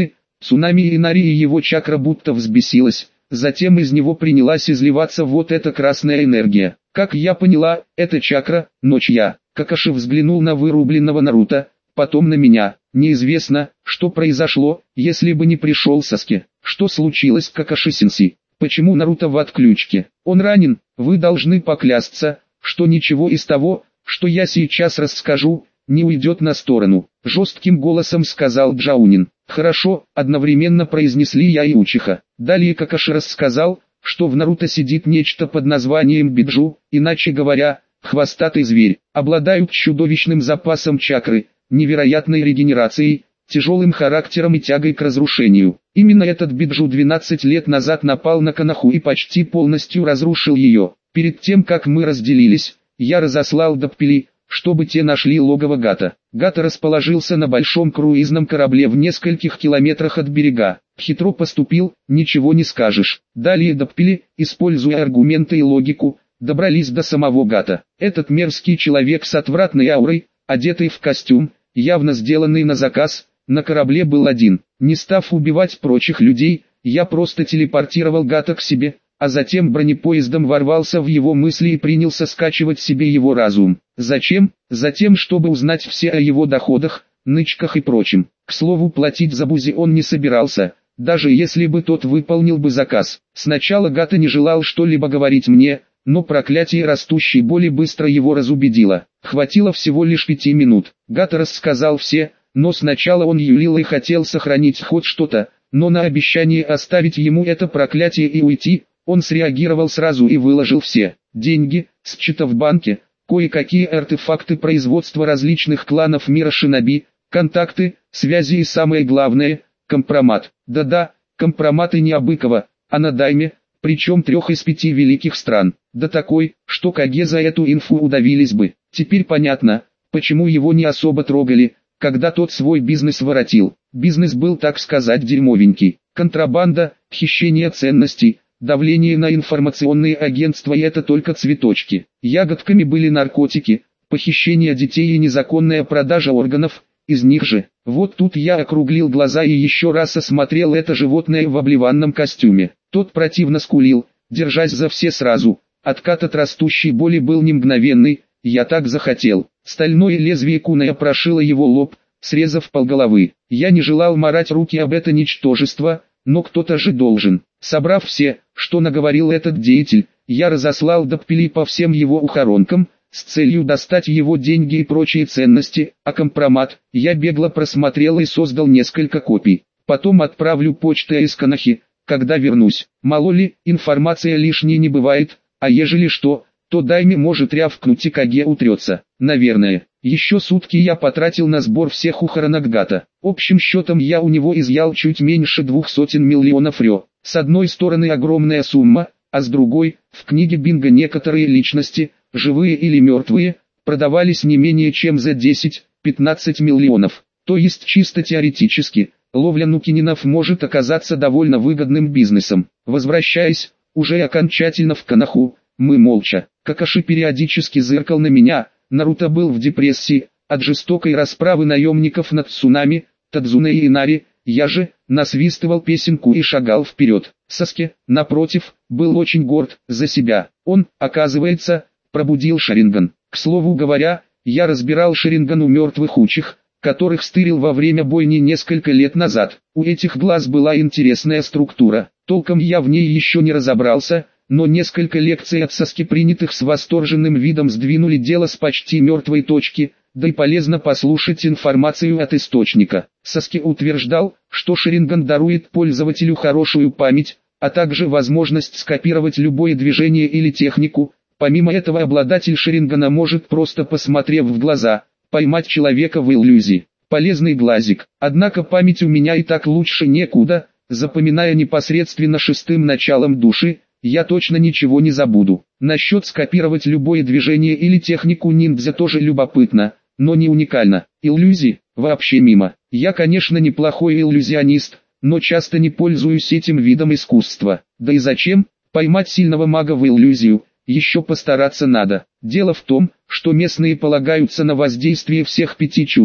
Цунами Инари и его чакра будто взбесилась, затем из него принялась изливаться вот эта красная энергия. Как я поняла, это чакра, но чья? Какаши взглянул на вырубленного Наруто, потом на меня. Неизвестно, что произошло, если бы не пришел Саски. Что случилось, Какаши-сенсей? Почему Наруто в отключке? Он ранен, вы должны поклясться, что ничего из того, что я сейчас расскажу, не уйдет на сторону. Жестким голосом сказал Джаунин. Хорошо, одновременно произнесли я и Учиха. Далее Какаши рассказал, что в Наруто сидит нечто под названием Биджу, иначе говоря, хвостатый зверь. Обладают чудовищным запасом чакры, невероятной регенерацией, тяжелым характером и тягой к разрушению. Именно этот Биджу 12 лет назад напал на Коноху и почти полностью разрушил ее. Перед тем как мы разделились, я разослал Доппели, чтобы те нашли логово Гата. Гата расположился на большом круизном корабле в нескольких километрах от берега. Хитро поступил, ничего не скажешь. Далее Доппели, используя аргументы и логику, добрались до самого Гата. Этот мерзкий человек с отвратной аурой, одетый в костюм, явно сделанный на заказ, на корабле был один. Не став убивать прочих людей, я просто телепортировал Гата к себе, а затем бронепоездом ворвался в его мысли и принялся скачивать себе его разум. Зачем? Затем, чтобы узнать все о его доходах, нычках и прочем. К слову, платить за Бузи он не собирался, даже если бы тот выполнил бы заказ. Сначала Гата не желал что-либо говорить мне, но проклятие растущей боли быстро его разубедило. Хватило всего лишь 5 минут. Гата рассказал все, но сначала он юлил и хотел сохранить хоть что-то, но на обещание оставить ему это проклятие и уйти, он среагировал сразу и выложил все деньги, с счета в банке, кое-какие артефакты производства различных кланов мира шиноби, контакты, связи и самое главное, компромат. Да-да, компроматы не Абыкова, а на дайме, причем 3 из 5 великих стран. Да такой, что Каге за эту инфу удавились бы. Теперь понятно, почему его не особо трогали, когда тот свой бизнес воротил. Бизнес был, так сказать, дерьмовенький. Контрабанда, хищение ценностей, давление на информационные агентства, и это только цветочки. Ягодками были наркотики, похищение детей и незаконная продажа органов, из них же. Вот тут я округлил глаза и еще раз осмотрел это животное в обливанном костюме. Тот противно скулил, держась за все сразу. Откат от растущей боли был не мгновенный, я так захотел. Стальное лезвие куная прошило его лоб, срезав полголовы. Я не желал марать руки об это ничтожество, но кто-то же должен. Собрав все, что наговорил этот деятель, я разослал Доппели по всем его ухоронкам, с целью достать его деньги и прочие ценности, а компромат я бегло просмотрел и создал несколько копий. Потом отправлю почтой из Конохи, когда вернусь. Мало ли, информация лишней не бывает, а ежели что, то дайме может рявкнуть и Каге утрется. Наверное, еще сутки я потратил на сбор всех ухоронок Гата. Общим счетом я у него изъял чуть меньше 200 миллионов рё. С одной стороны огромная сумма, а с другой, в книге Бинго некоторые личности, живые или мертвые, продавались не менее чем за 10-15 миллионов. То есть чисто теоретически, ловля нукининов может оказаться довольно выгодным бизнесом. Возвращаясь, уже окончательно в Коноху, мы молча. Какаши периодически зыркал на меня, Наруто был в депрессии, от жестокой расправы наемников над Цунами, Тадзуне и Инари, я же, насвистывал песенку и шагал вперед. Саски, напротив, был очень горд за себя. Он, оказывается, пробудил Шаринган. К слову говоря, я разбирал Шаринган у мертвых учих, которых стырил во время бойни несколько лет назад. У этих глаз была интересная структура. Толком я в ней еще не разобрался, но несколько лекций от Саски, принятых с восторженным видом, сдвинули дело с почти мертвой точки, да и полезно послушать информацию от источника. Саски утверждал, что Шаринган дарует пользователю хорошую память, а также возможность скопировать любое движение или технику. Помимо этого, обладатель Шарингана может, просто посмотрев в глаза, поймать человека в иллюзии. Полезный глазик. Однако память у меня и так лучше некуда, запоминая непосредственно шестым началом души, я точно ничего не забуду. Насчет скопировать любое движение или технику ниндзя тоже любопытно, но не уникально. Иллюзии, вообще мимо. Я, конечно, неплохой иллюзионист, но часто не пользуюсь этим видом искусства. Да и зачем? Поймать сильного мага в иллюзию, еще постараться надо. Дело в том, что местные полагаются на воздействие всех 5 чувств,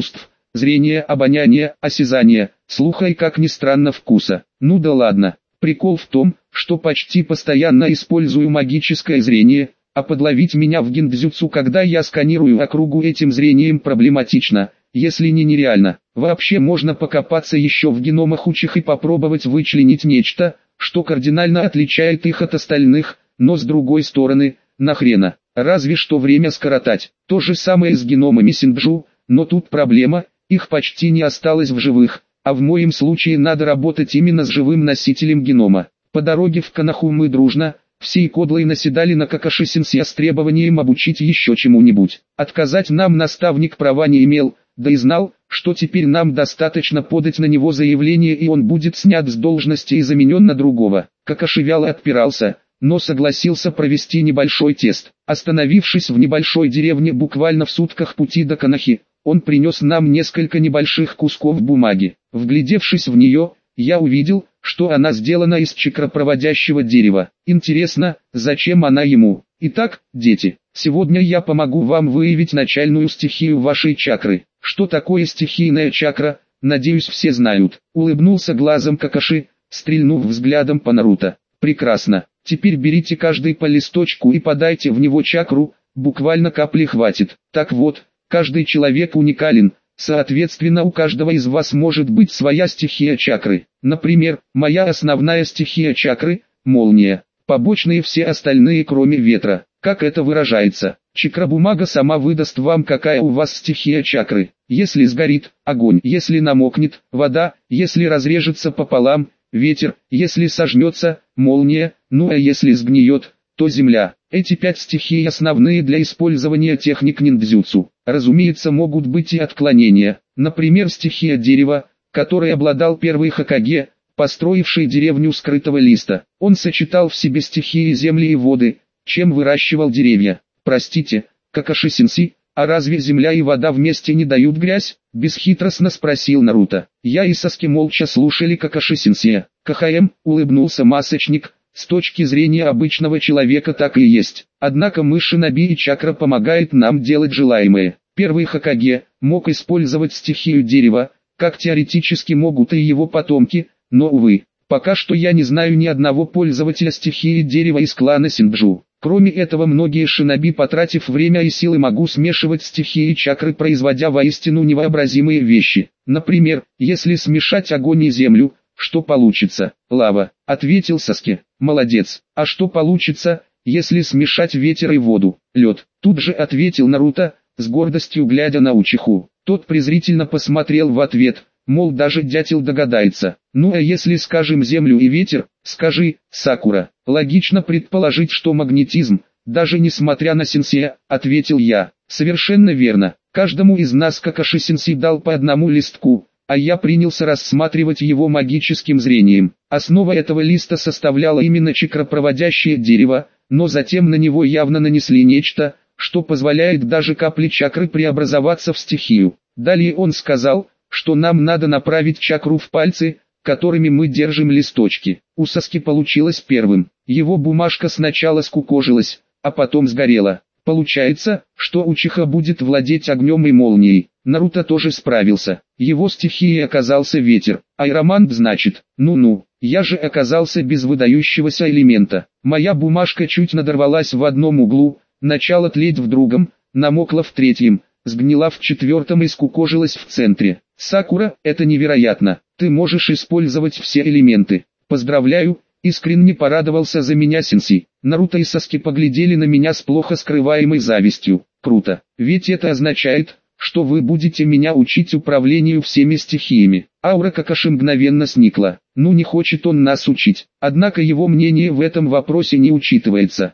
зрения, обоняния, осязания, слуха и, как ни странно, вкуса. Ну да ладно. Прикол в том, что почти постоянно использую магическое зрение, а подловить меня в гиндзюцу, когда я сканирую округу этим зрением, проблематично, если не нереально. Вообще можно покопаться еще в геномах учих и попробовать вычленить нечто, что кардинально отличает их от остальных, но с другой стороны, нахрена, разве что время скоротать. То же самое с геномами синджу, но тут проблема, их почти не осталось в живых, а в моем случае надо работать именно с живым носителем генома. По дороге в Коноху мы дружно, всей кодлой наседали на Какаши-сенсея с требованием обучить еще чему-нибудь. Отказать нам наставник права не имел, да и знал, что теперь нам достаточно подать на него заявление, и он будет снят с должности и заменен на другого. Какаши вяло отпирался, но согласился провести небольшой тест. Остановившись в небольшой деревне буквально в сутках пути до Конохи, он принес нам несколько небольших кусков бумаги. Вглядевшись в нее, я увидел, что она сделана из чакропроводящего дерева. Интересно, зачем она ему? Итак, дети, сегодня я помогу вам выявить начальную стихию вашей чакры. Что такое стихийная чакра, надеюсь, все знают. Улыбнулся глазом Какаши, стрельнув взглядом по Наруто. Прекрасно. Теперь берите каждый по листочку и подайте в него чакру, буквально капли хватит. Так вот, каждый человек уникален, соответственно у каждого из вас может быть своя стихия чакры. Например, моя основная стихия чакры – молния, побочные все остальные кроме ветра. Как это выражается? Чакра-бумага сама выдаст вам, какая у вас стихия чакры. Если сгорит – огонь, если намокнет – вода, если разрежется пополам – ветер, если сожмется – молния, ну а если сгниет – то земля. Эти 5 стихий основные для использования техник ниндзюцу. Разумеется, могут быть и отклонения. Например, стихия дерева, которой обладал первый Хокаге, построивший деревню скрытого листа. Он сочетал в себе стихии земли и воды, чем выращивал деревья. Простите, Какаши-сенсей, а разве земля и вода вместе не дают грязь? Бесхитростно спросил Наруто. Я и Саски молча слушали Какаши-сенсея. КХМ, улыбнулся масочник. С точки зрения обычного человека так и есть. Однако шиноби и чакра помогает нам делать желаемое. Первый Хокаге мог использовать стихию дерева, как теоретически могут и его потомки, но увы, пока что я не знаю ни одного пользователя стихии дерева из клана Синджу. Кроме этого, многие шиноби, потратив время и силы, могут смешивать стихии чакры, производя воистину невообразимые вещи. Например, если смешать огонь и землю, что получится? Лава, ответил Саски. Молодец. А что получится, если смешать ветер и воду? Лед. Тут же ответил Наруто, с гордостью глядя на Учиху. Тот презрительно посмотрел в ответ, мол, даже дятел догадается. Ну а если скажем землю и ветер, скажи, Сакура. Логично предположить, что магнетизм, даже несмотря на сенсея, ответил я. Совершенно верно. Каждому из нас Какаши-сенсей дал по одному листку, а я принялся рассматривать его магическим зрением. Основа этого листа составляла именно чакропроводящее дерево, но затем на него явно нанесли нечто, что позволяет даже капле чакры преобразоваться в стихию. Далее он сказал, что нам надо направить чакру в пальцы, которыми мы держим листочки. У Саски получилось первым. Его бумажка сначала скукожилась, а потом сгорела. Получается, что Учиха будет владеть огнем и молнией. Наруто тоже справился. Его стихией оказался ветер. Айромант, значит. Ну-ну, я же оказался без выдающегося элемента. Моя бумажка чуть надорвалась в одном углу, начала тлеть в другом, намокла в третьем, сгнила в четвертом и скукожилась в центре. Сакура, это невероятно. Ты можешь использовать все элементы. Поздравляю. Искренне порадовался за меня сенсей. Наруто и Саски поглядели на меня с плохо скрываемой завистью. Круто, ведь это означает, что вы будете меня учить управлению всеми стихиями. Аура Какаши мгновенно сникла. Ну не хочет он нас учить. Однако его мнение в этом вопросе не учитывается.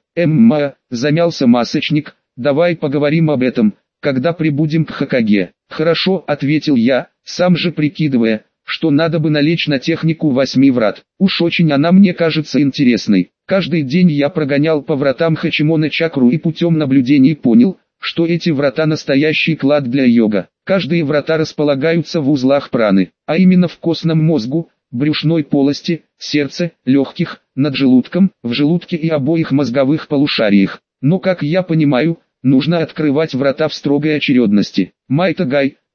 Замялся масочник, давай поговорим об этом, когда прибудем к Хокаге. Хорошо, ответил я, сам же прикидывая, что надо бы налечь на технику 8 врат. Уж очень она мне кажется интересной. Каждый день я прогонял по вратам Хачимона чакру и путем наблюдений понял, что эти врата настоящий клад для йога. Каждые врата располагаются в узлах праны, а именно в костном мозгу, брюшной полости, сердце, легких, над желудком, в желудке и обоих мозговых полушариях. Но как я понимаю, нужно открывать врата в строгой очередности. Майтагай,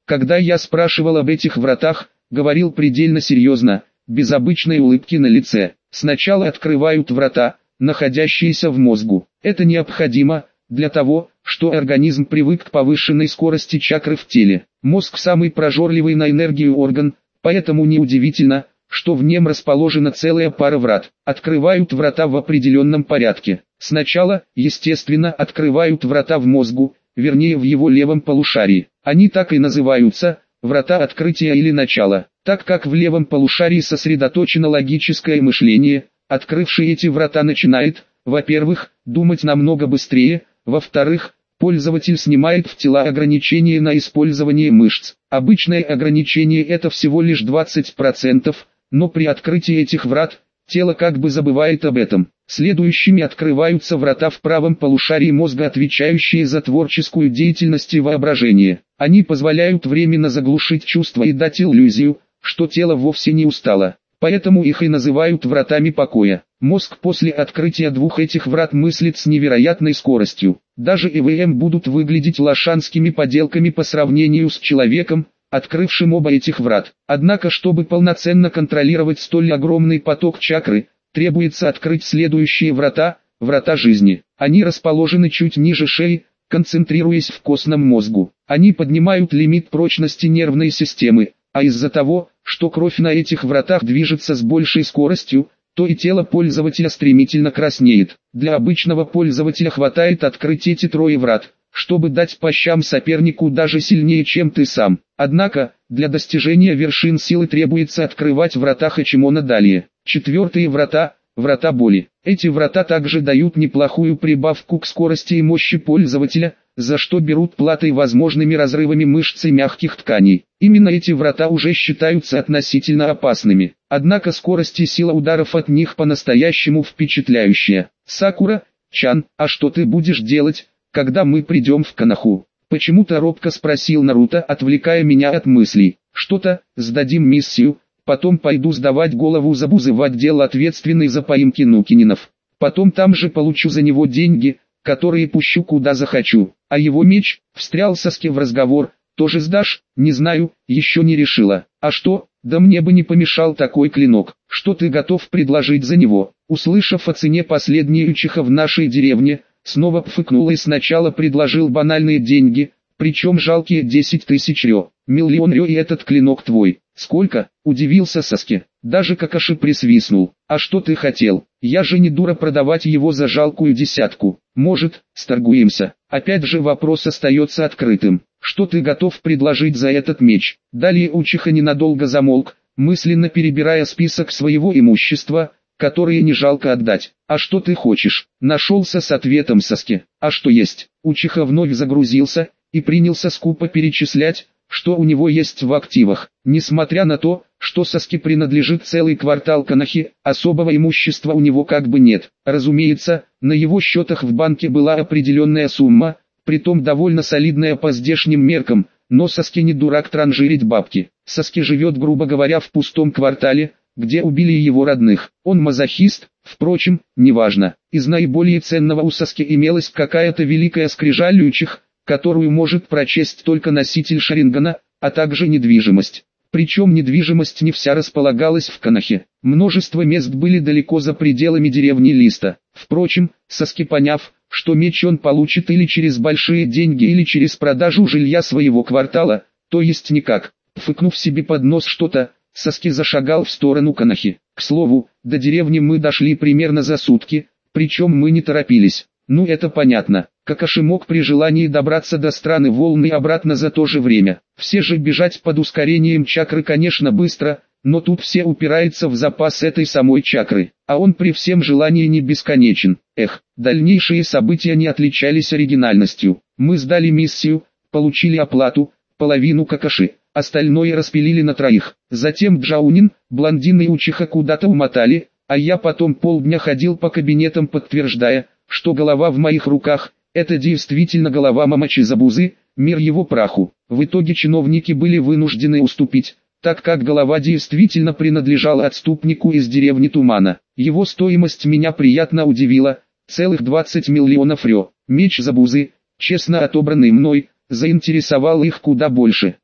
Когда я спрашивал об этих вратах, говорил предельно серьезно, без обычной улыбки на лице. Сначала открывают врата, находящиеся в мозгу. Это необходимо для того, что организм привык к повышенной скорости чакры в теле. Мозг самый прожорливый на энергию орган, поэтому неудивительно, что в нем расположена целая пара врат. Открывают врата в определенном порядке. Сначала, естественно, открывают врата в мозгу, вернее в его левом полушарии. Они так и называются – врата открытия или начала. Так как в левом полушарии сосредоточено логическое мышление, открывший эти врата начинает, во-первых, думать намного быстрее, во-вторых, пользователь снимает в тела ограничения на использование мышц. Обычное ограничение это всего лишь 20%, но при открытии этих врат, тело как бы забывает об этом. Следующими открываются врата в правом полушарии мозга, отвечающие за творческую деятельность и воображение. Они позволяют временно заглушить чувства и дать иллюзию, что тело вовсе не устало. Поэтому их и называют вратами покоя. Мозг после открытия двух этих врат мыслит с невероятной скоростью. Даже ЭВМ будут выглядеть лошадскими поделками по сравнению с человеком, открывшим оба этих врат. Однако, чтобы полноценно контролировать столь огромный поток чакры, требуется открыть следующие врата, врата жизни. Они расположены чуть ниже шеи, концентрируясь в костном мозгу. Они поднимают лимит прочности нервной системы, а из-за того, что кровь на этих вратах движется с большей скоростью, то и тело пользователя стремительно краснеет. Для обычного пользователя хватает открыть эти трое врат, чтобы дать по щам сопернику даже сильнее, чем ты сам. Однако, для достижения вершин силы требуется открывать врата Хачимона далее. Четвертые врата – врата боли. Эти врата также дают неплохую прибавку к скорости и мощи пользователя, за что берут платой возможными разрывами мышц и мягких тканей. Именно эти врата уже считаются относительно опасными. Однако скорость и сила ударов от них по-настоящему впечатляющая. Сакура-чан, а что ты будешь делать, когда мы придем в Коноху? Почему-то робко спросил Наруто, отвлекая меня от мыслей. Что-то, сдадим миссию, потом пойду сдавать голову Забузы в отдел, ответственный за поимки Нукининов. Потом там же получу за него деньги, которые пущу куда захочу. А его меч, встрял Саски в разговор, тоже сдашь? Не знаю, еще не решила. А что? Да мне бы не помешал такой клинок. Что ты готов предложить за него? Услышав о цене последней Учиха в нашей деревне, снова пфыкнул и сначала предложил банальные деньги, причем жалкие 10 тысяч рё. Миллион рё и этот клинок твой. Сколько? Удивился Саски. Даже Какаши присвистнул. А что ты хотел? Я же не дура продавать его за жалкую десятку. Может, сторгуемся? Опять же вопрос остается открытым. Что ты готов предложить за этот меч? Далее Учиха ненадолго замолк, мысленно перебирая список своего имущества, которые не жалко отдать. А что ты хочешь? Нашелся с ответом Саски. А что есть? Учиха вновь загрузился и принялся скупо перечислять, что у него есть в активах. Несмотря на то, что Саски принадлежит целый квартал Конохи, особого имущества у него как бы нет. Разумеется, на его счетах в банке была определенная сумма, притом довольно солидная по здешним меркам, но Саски не дурак транжирить бабки. Саски живет, грубо говоря, в пустом квартале, где убили его родных. Он мазохист, впрочем, неважно. Из наиболее ценного у Саски имелась какая-то великая скрижаль Учих, которую может прочесть только носитель Шарингана, а также недвижимость. Причем недвижимость не вся располагалась в Конохе. Множество мест были далеко за пределами деревни Листа. Впрочем, Саски, поняв, что меч он получит или через большие деньги, или через продажу жилья своего квартала, то есть никак, пфыкнув себе под нос что-то, Саски зашагал в сторону Конохи. К слову, до деревни мы дошли примерно за сутки, причем мы не торопились. Ну это понятно, Какаши мог при желании добраться до страны волны и обратно за то же время. Все же бежать под ускорением чакры, конечно, быстро, но тут все упирается в запас этой самой чакры, а он при всем желании не бесконечен. Дальнейшие события не отличались оригинальностью. Мы сдали миссию, получили оплату, половину Какаши, остальное распилили на троих. Затем Джаунин, блондин и Учиха куда-то умотали, а я потом полдня ходил по кабинетам, подтверждая, что голова в моих руках – это действительно голова Мамачи Забузы, мир его праху. В итоге чиновники были вынуждены уступить, так как голова действительно принадлежала отступнику из деревни Тумана. Его стоимость меня приятно удивила – целых 20 миллионов рё. Меч Забузы, честно отобранный мной, заинтересовал их куда больше.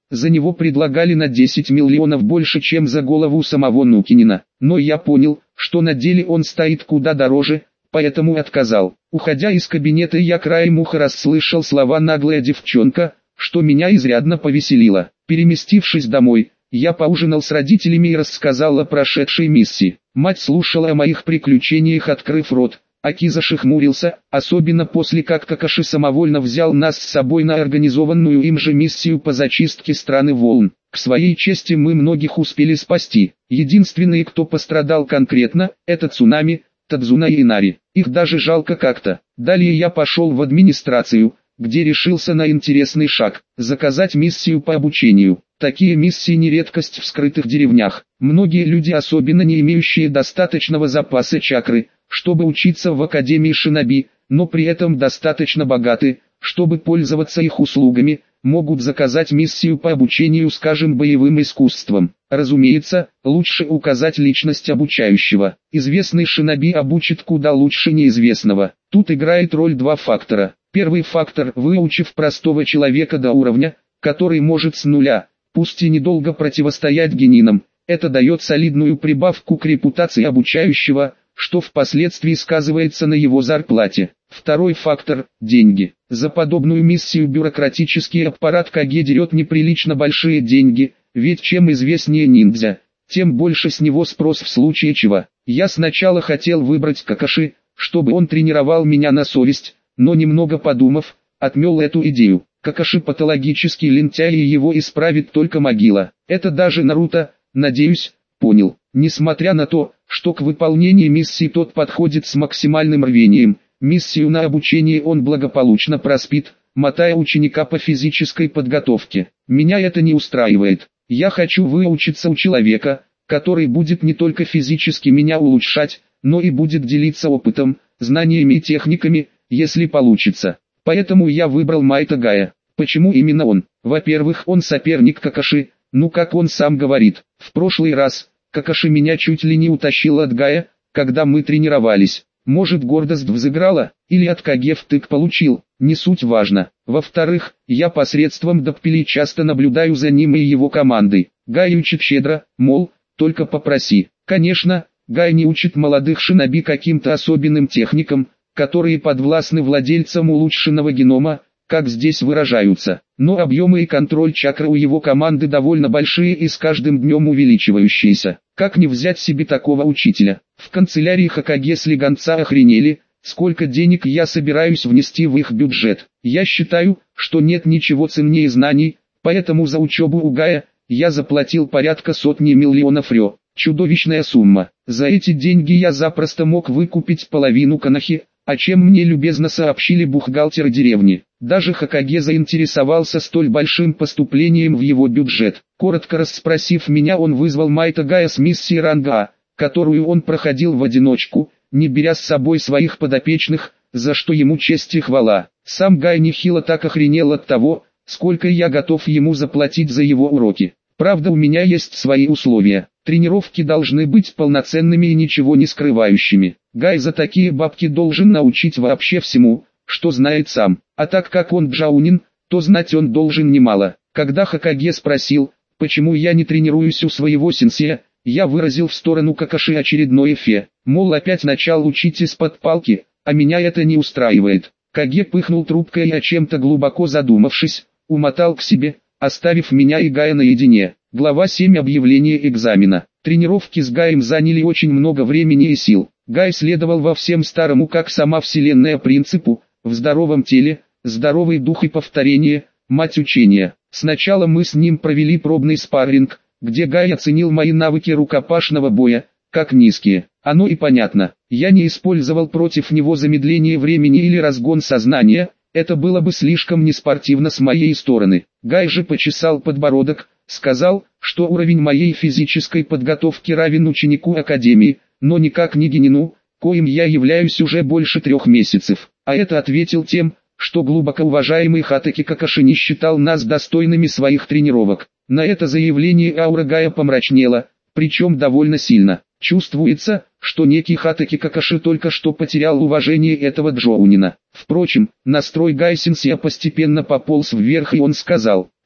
За него предлагали на 10 миллионов больше, чем за голову самого Нукинина. Но я понял, что на деле он стоит куда дороже, поэтому отказал. Уходя из кабинета, я краем уха расслышал слова «наглая девчонка», что меня изрядно повеселило. Переместившись домой, я поужинал с родителями и рассказал о прошедшей миссии. Мать слушала о моих приключениях, открыв рот. Акизаши хмурился, особенно после как Какаши самовольно взял нас с собой на организованную им же миссию по зачистке страны волн. К своей чести мы многих успели спасти. Единственные, кто пострадал конкретно, это Цунами, Тадзуна и Инари. Их даже жалко как-то. Далее я пошел в администрацию, где решился на интересный шаг – заказать миссию по обучению. Такие миссии не редкость в скрытых деревнях. Многие люди, особенно не имеющие достаточного запаса чакры, чтобы учиться в Академии Шиноби, но при этом достаточно богаты, чтобы пользоваться их услугами, могут заказать миссию по обучению, скажем, боевым искусствам. Разумеется, лучше указать личность обучающего. Известный шиноби обучит куда лучше неизвестного. Тут играет роль два фактора. Первый фактор – выучив простого человека до уровня, который может с нуля, пусть и недолго противостоять генинам. Это дает солидную прибавку к репутации обучающего, что впоследствии сказывается на его зарплате. Второй фактор – деньги. За подобную миссию бюрократический аппарат Каге дерет неприлично большие деньги, ведь чем известнее ниндзя, тем больше с него спрос в случае чего. Я сначала хотел выбрать Какаши, чтобы он тренировал меня на совесть, но немного подумав, отмел эту идею. Какаши патологический лентяй, и его исправит только могила. Это даже Наруто, надеюсь, понял. Несмотря на то, что к выполнению миссии тот подходит с максимальным рвением, миссию на обучение он благополучно проспит, мотая ученика по физической подготовке. Меня это не устраивает. Я хочу выучиться у человека, который будет не только физически меня улучшать, но и будет делиться опытом, знаниями и техниками, если получится. Поэтому я выбрал Майта Гая. Почему именно он? Во-первых, он соперник Какаши, ну как он сам говорит. В прошлый раз Какаши меня чуть ли не утащил от Гая, когда мы тренировались. Может, гордость взыграла, или от Каге втык получил, не суть важно. Во-вторых, я посредством Доппели часто наблюдаю за ним и его командой. Гай учит щедро, мол, только попроси. Конечно, Гай не учит молодых шиноби каким-то особенным техникам, которые подвластны владельцам улучшенного генома, как здесь выражаются. Но объемы и контроль чакры у его команды довольно большие и с каждым днем увеличивающиеся. Как не взять себе такого учителя? В канцелярии Хокаге слегонца охренели, сколько денег я собираюсь внести в их бюджет. Я считаю, что нет ничего ценнее знаний, поэтому за учебу у Гая я заплатил порядка сотни миллионов рё. Чудовищная сумма. За эти деньги я запросто мог выкупить половину Канахи, о чем мне любезно сообщили бухгалтеры деревни. Даже Хокаге заинтересовался столь большим поступлением в его бюджет. Коротко расспросив меня, он вызвал Майта Гая с миссии ранга А, которую он проходил в одиночку, не беря с собой своих подопечных, за что ему честь и хвала. Сам Гай нехило так охренел от того, сколько я готов ему заплатить за его уроки. Правда, у меня есть свои условия. Тренировки должны быть полноценными и ничего не скрывающими. Гай за такие бабки должен научить вообще всему, что знает сам. А так как он джаунин, то знать он должен немало. Когда Хокаге спросил, почему я не тренируюсь у своего сенсея, я выразил в сторону Какаши очередное фе. Мол, опять начал учить из-под палки, а меня это не устраивает. Каге пыхнул трубкой и, о чем-то глубоко задумавшись, умотал к себе, оставив меня и Гая наедине. Глава 7. Объявление экзамена. Тренировки с Гаем заняли очень много времени и сил. Гай следовал во всем старому, как сама вселенная, принципу: в здоровом теле, здоровый дух и повторение, мать учения. Сначала мы с ним провели пробный спарринг, где Гай оценил мои навыки рукопашного боя, как низкие. Оно и понятно. Я не использовал против него замедление времени или разгон сознания, это было бы слишком неспортивно с моей стороны. Гай же почесал подбородок, сказал, что уровень моей физической подготовки равен ученику Академии, но никак не генину, коим я являюсь уже больше 3 месяцев. А это ответил тем, что глубоко уважаемый Хатаки Какаши не считал нас достойными своих тренировок. На это заявление аура Гая помрачнела, причем довольно сильно. Чувствуется, что некий Хатаки Какаши только что потерял уважение этого джоунина. Впрочем, настрой Гай-сенсея постепенно пополз вверх, и он сказал: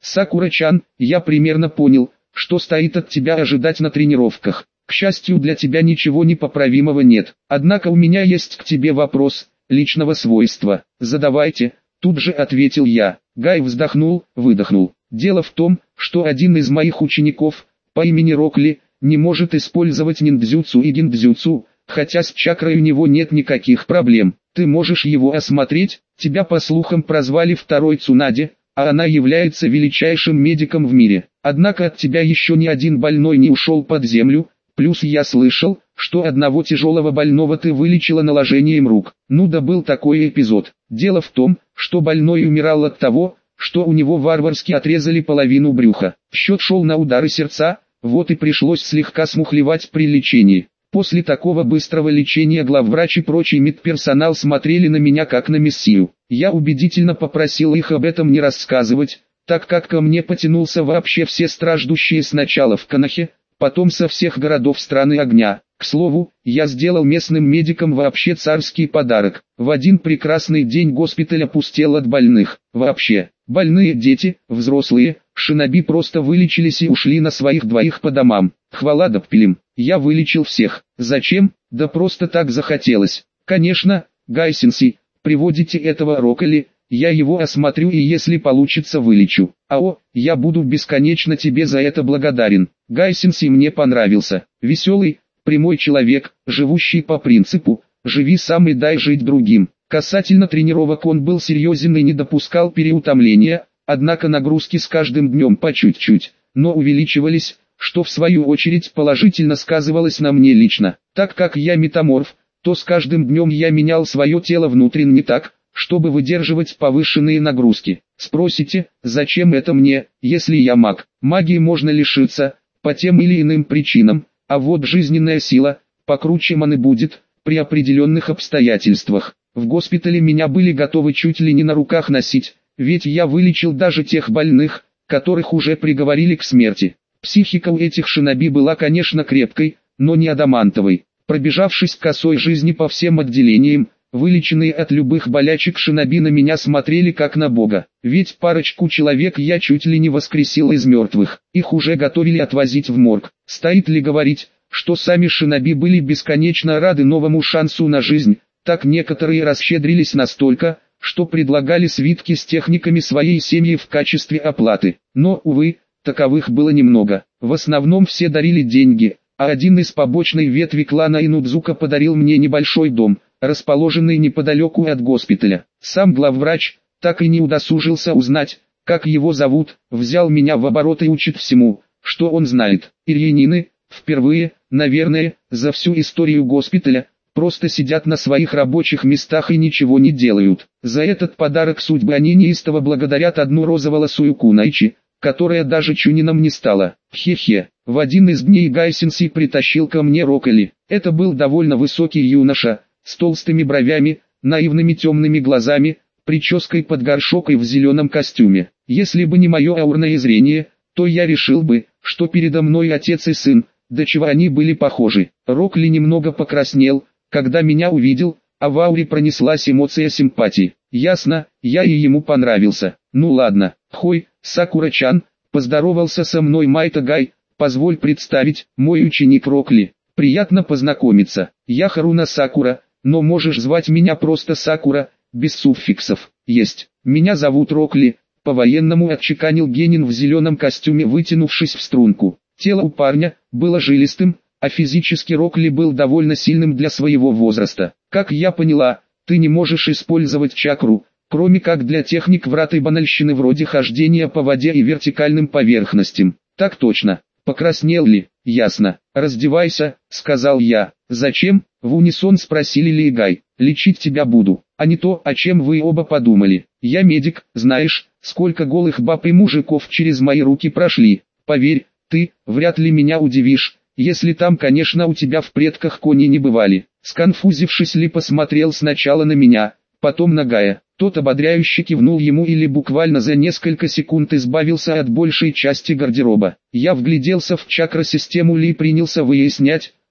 Сакура-чан, я примерно понял, что стоит от тебя ожидать на тренировках. К счастью для тебя ничего непоправимого нет. Однако у меня есть к тебе вопрос, личного свойства. Задавайте, тут же ответил я. Гай вздохнул, выдохнул. Дело в том, что один из моих учеников, по имени Рокли, не может использовать ниндзюцу и гиндзюцу, хотя с чакрой у него нет никаких проблем. Ты можешь его осмотреть, тебя по слухам прозвали второй Цунаде, а она является величайшим медиком в мире. Однако от тебя еще ни один больной не ушел под землю, плюс я слышал, что одного тяжелого больного ты вылечила наложением рук. Ну да, был такой эпизод. Дело в том, что больной умирал от того, что у него варварски отрезали половину брюха. Счет шел на удары сердца, вот и пришлось слегка смухлевать при лечении. После такого быстрого лечения главврач и прочий медперсонал смотрели на меня как на мессию. Я убедительно попросил их об этом не рассказывать, так как ко мне потянулся вообще все страждущие сначала в Канахе, потом со всех городов страны огня. К слову, я сделал местным медикам вообще царский подарок. В один прекрасный день госпиталь опустел от больных. Вообще, больные дети, взрослые, шиноби просто вылечились и ушли на своих двоих по домам. Хвала Даппелям, я вылечил всех. Зачем? Да просто так захотелось. Конечно, Гай-сенсей, приводите этого Рокли, я его осмотрю и если получится вылечу. Ао, я буду бесконечно тебе за это благодарен. Гай-сенсей мне понравился. Веселый, прямой человек, живущий по принципу «живи сам и дай жить другим». Касательно тренировок он был серьезен и не допускал переутомления, однако нагрузки с каждым днем по чуть-чуть, но увеличивались, что в свою очередь положительно сказывалось на мне лично. Так как я метаморф, то с каждым днем я менял свое тело внутренне так, чтобы выдерживать повышенные нагрузки. Спросите, зачем это мне, если я маг? Магии можно лишиться, по тем или иным причинам, а вот жизненная сила, покруче маны будет, при определенных обстоятельствах. В госпитале меня были готовы чуть ли не на руках носить, ведь я вылечил даже тех больных, которых уже приговорили к смерти. Психика у этих шиноби была, конечно, крепкой, но не адамантовой. Пробежавшись косой жизни по всем отделениям, вылеченные от любых болячек шиноби на меня смотрели как на бога. Ведь парочку человек я чуть ли не воскресил из мертвых. Их уже готовили отвозить в морг. Стоит ли говорить, что сами шиноби были бесконечно рады новому шансу на жизнь, так некоторые расщедрились настолько, что предлагали свитки с техниками своей семьи в качестве оплаты. Но, увы, таковых было немного. В основном все дарили деньги, а один из побочной ветви клана Инудзука подарил мне небольшой дом, расположенный неподалеку от госпиталя. Сам главврач, так и не удосужился узнать, как его зовут, взял меня в оборот и учит всему, что он знает. Ирьянины, впервые, наверное, за всю историю госпиталя, просто сидят на своих рабочих местах и ничего не делают. За этот подарок судьбы они неистово благодарят одну розоволосую кунайчи, которая даже чунином не стала. Хе-хе. В один из дней Гай-сенсей притащил ко мне Рокли. Это был довольно высокий юноша, с толстыми бровями, наивными темными глазами, прической под горшок и в зеленом костюме. Если бы не мое аурное зрение, то я решил бы, что передо мной отец и сын, до чего они были похожи. Рокли немного покраснел, когда меня увидел, а в ауре пронеслась эмоция симпатии. Ясно, я и ему понравился. Ну ладно, хой, Сакура-чан, поздоровался со мной Майта Гай, позволь представить, мой ученик Рокли. Приятно познакомиться. Я Харуна Сакура, но можешь звать меня просто Сакура, без суффиксов. Есть. Меня зовут Рокли, по-военному отчеканил Генин в зеленом костюме, вытянувшись в струнку. Тело у парня было жилистым, а физически Рокли был довольно сильным для своего возраста. Как я поняла, ты не можешь использовать чакру, кроме как для техник врат и банальщины вроде хождения по воде и вертикальным поверхностям. Так точно. Покраснел ли? Ясно. Раздевайся, сказал я. Зачем? В унисон спросили Ли и Гай. Лечить тебя буду, а не то, о чем вы оба подумали. Я медик, знаешь, сколько голых баб и мужиков через мои руки прошли. Поверь, ты, вряд ли меня удивишь, если там, конечно, у тебя в предках кони не бывали. Сконфузившись, Ли посмотрел сначала на меня, потом на Гая. Тот ободряюще кивнул ему или буквально за несколько секунд избавился от большей части гардероба. Я вгляделся в чакросистему Ли и принялся выяснять,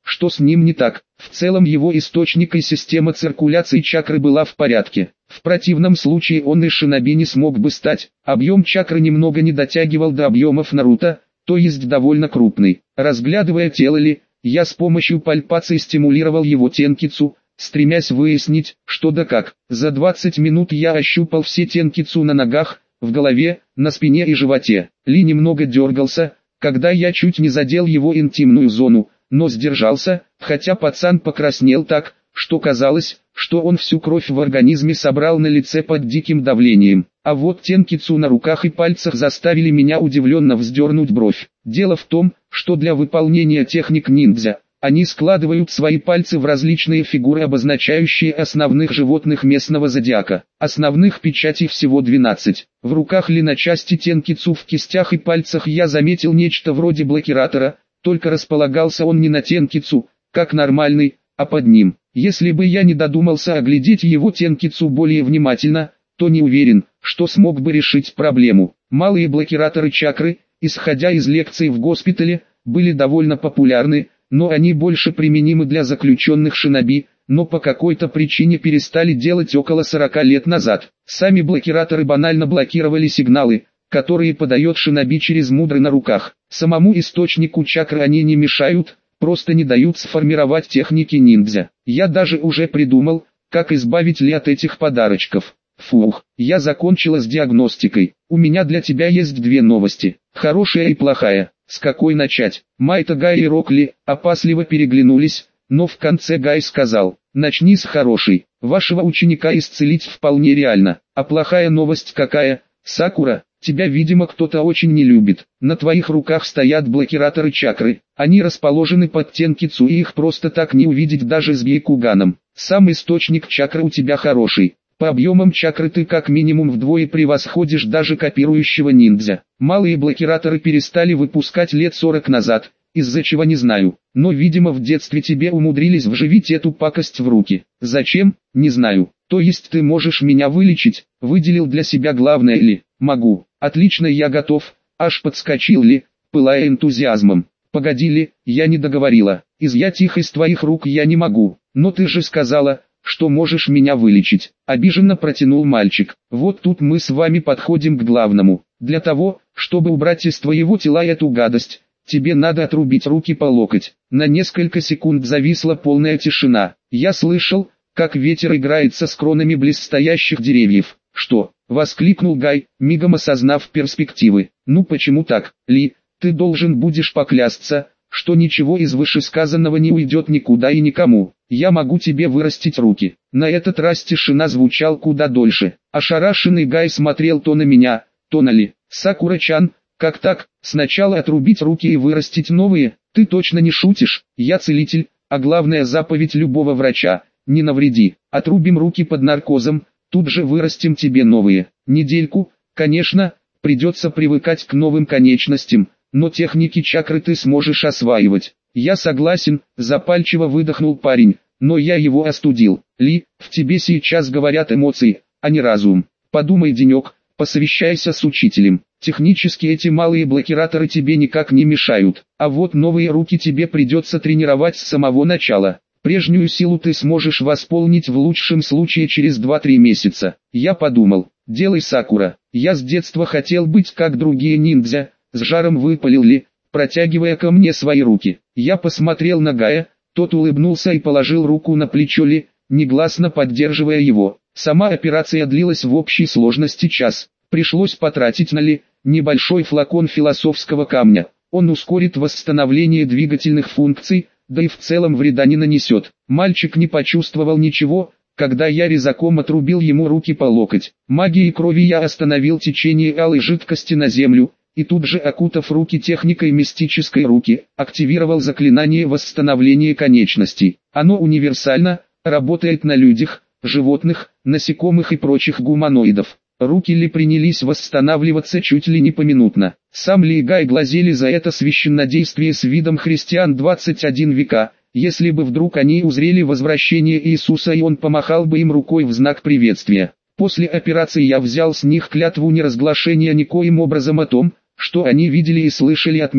что с ним не так. В целом его источник и система циркуляции чакры была в порядке. В противном случае он и шиноби не смог бы стать. Объем чакры немного не дотягивал до объемов Наруто, то есть довольно крупный. Разглядывая тело Ли, я с помощью пальпации стимулировал его тенкицу, стремясь выяснить, что да как. За 20 минут я ощупал все тенкицу на ногах, в голове, на спине и животе. Ли немного дергался, когда я чуть не задел его интимную зону, но сдержался, хотя пацан покраснел так, что казалось, что он всю кровь в организме собрал на лице под диким давлением. А вот тенкицу на руках и пальцах заставили меня удивленно вздернуть бровь. Дело в том, что для выполнения техник ниндзя, они складывают свои пальцы в различные фигуры, обозначающие основных животных местного зодиака. Основных печатей всего 12. В руках Ли на части тенкицу в кистях и пальцах я заметил нечто вроде блокиратора, только располагался он не на тенкицу, как нормальный, а под ним. Если бы я не додумался оглядеть его тенкицу более внимательно, то не уверен, что смог бы решить проблему. Малые блокираторы чакры, исходя из лекций в госпитале, были довольно популярны, но они больше применимы для заключенных шиноби, но по какой-то причине перестали делать около 40 лет назад. Сами блокираторы банально блокировали сигналы, которые подает шиноби через мудры на руках. Самому источнику чакры они не мешают, просто не дают сформировать техники ниндзя. Я даже уже придумал, как избавить Ли от этих подарочков. Фух, я закончила с диагностикой. У меня для тебя есть две новости, хорошая и плохая. С какой начать? Майта Гай и Рок Ли опасливо переглянулись, но в конце Гай сказал: начни с хорошей. Вашего ученика исцелить вполне реально. А плохая новость какая? Сакура, тебя видимо кто-то очень не любит. На твоих руках стоят блокираторы чакры. Они расположены под тенкицу и их просто так не увидеть даже с Бейкуганом. Сам источник чакры у тебя хороший. По объемам чакры ты как минимум вдвое превосходишь даже копирующего ниндзя. Малые блокираторы перестали выпускать лет 40 назад, из-за чего не знаю. Но видимо в детстве тебе умудрились вживить эту пакость в руки. Зачем? Не знаю. То есть ты можешь меня вылечить? Выделил для себя главное Ли. Могу. Отлично, я готов. Аж подскочил Ли, пылая энтузиазмом. Погоди Ли, я не договорила. Изъять их из твоих рук я не могу. Но ты же сказала, что можешь меня вылечить. Обиженно протянул мальчик. Вот тут мы с вами подходим к главному. Для того, чтобы убрать из твоего тела эту гадость, тебе надо отрубить руки по локоть. На несколько секунд зависла полная тишина. Я слышал, как ветер играется с кронами близстоящих деревьев. Что? Воскликнул Гай, мигом осознав перспективы. Ну почему так, Ли, ты должен будешь поклясться, что ничего из вышесказанного не уйдет никуда и никому. Я могу тебе вырастить руки. На этот раз тишина звучал куда дольше. Ошарашенный Гай смотрел то на меня, то на Ли. Сакура-чан, как так? Сначала отрубить руки и вырастить новые? Ты точно не шутишь? Я целитель, а главная заповедь любого врача – не навреди. Отрубим руки под наркозом, тут же вырастим тебе новые. Недельку, конечно, придется привыкать к новым конечностям, но техники чакры ты сможешь осваивать. Я согласен, запальчиво выдохнул парень, но я его остудил. Ли, в тебе сейчас говорят эмоции, а не разум. Подумай денек, посовещайся с учителем. Технически эти малые блокираторы тебе никак не мешают, а вот новые руки тебе придется тренировать с самого начала. Прежнюю силу ты сможешь восполнить в лучшем случае через 2-3 месяца. Я подумал, делай Сакура. Я с детства хотел быть как другие ниндзя, с жаром выпалил Ли, протягивая ко мне свои руки. Я посмотрел на Гая, тот улыбнулся и положил руку на плечо Ли, негласно поддерживая его. Сама операция длилась в общей сложности час. Пришлось потратить на Ли небольшой флакон философского камня. Он ускорит восстановление двигательных функций, да и в целом вреда не нанесет. Мальчик не почувствовал ничего, когда я резаком отрубил ему руки по локоть. Магией крови я остановил течение алой жидкости на землю, и тут же, окутав руки техникой мистической руки, активировал заклинание восстановления конечностей. Оно универсально, работает на людях, животных, насекомых и прочих гуманоидов. Руки Ли принялись восстанавливаться чуть ли не поминутно. Сам Ли и Гай глазели за это священнодействие с видом христиан 21 века. Если бы вдруг они узрели возвращение Иисуса и он помахал бы им рукой в знак приветствия. После операции я взял с них клятву неразглашения никоим образом о том, что они видели и слышали от меня.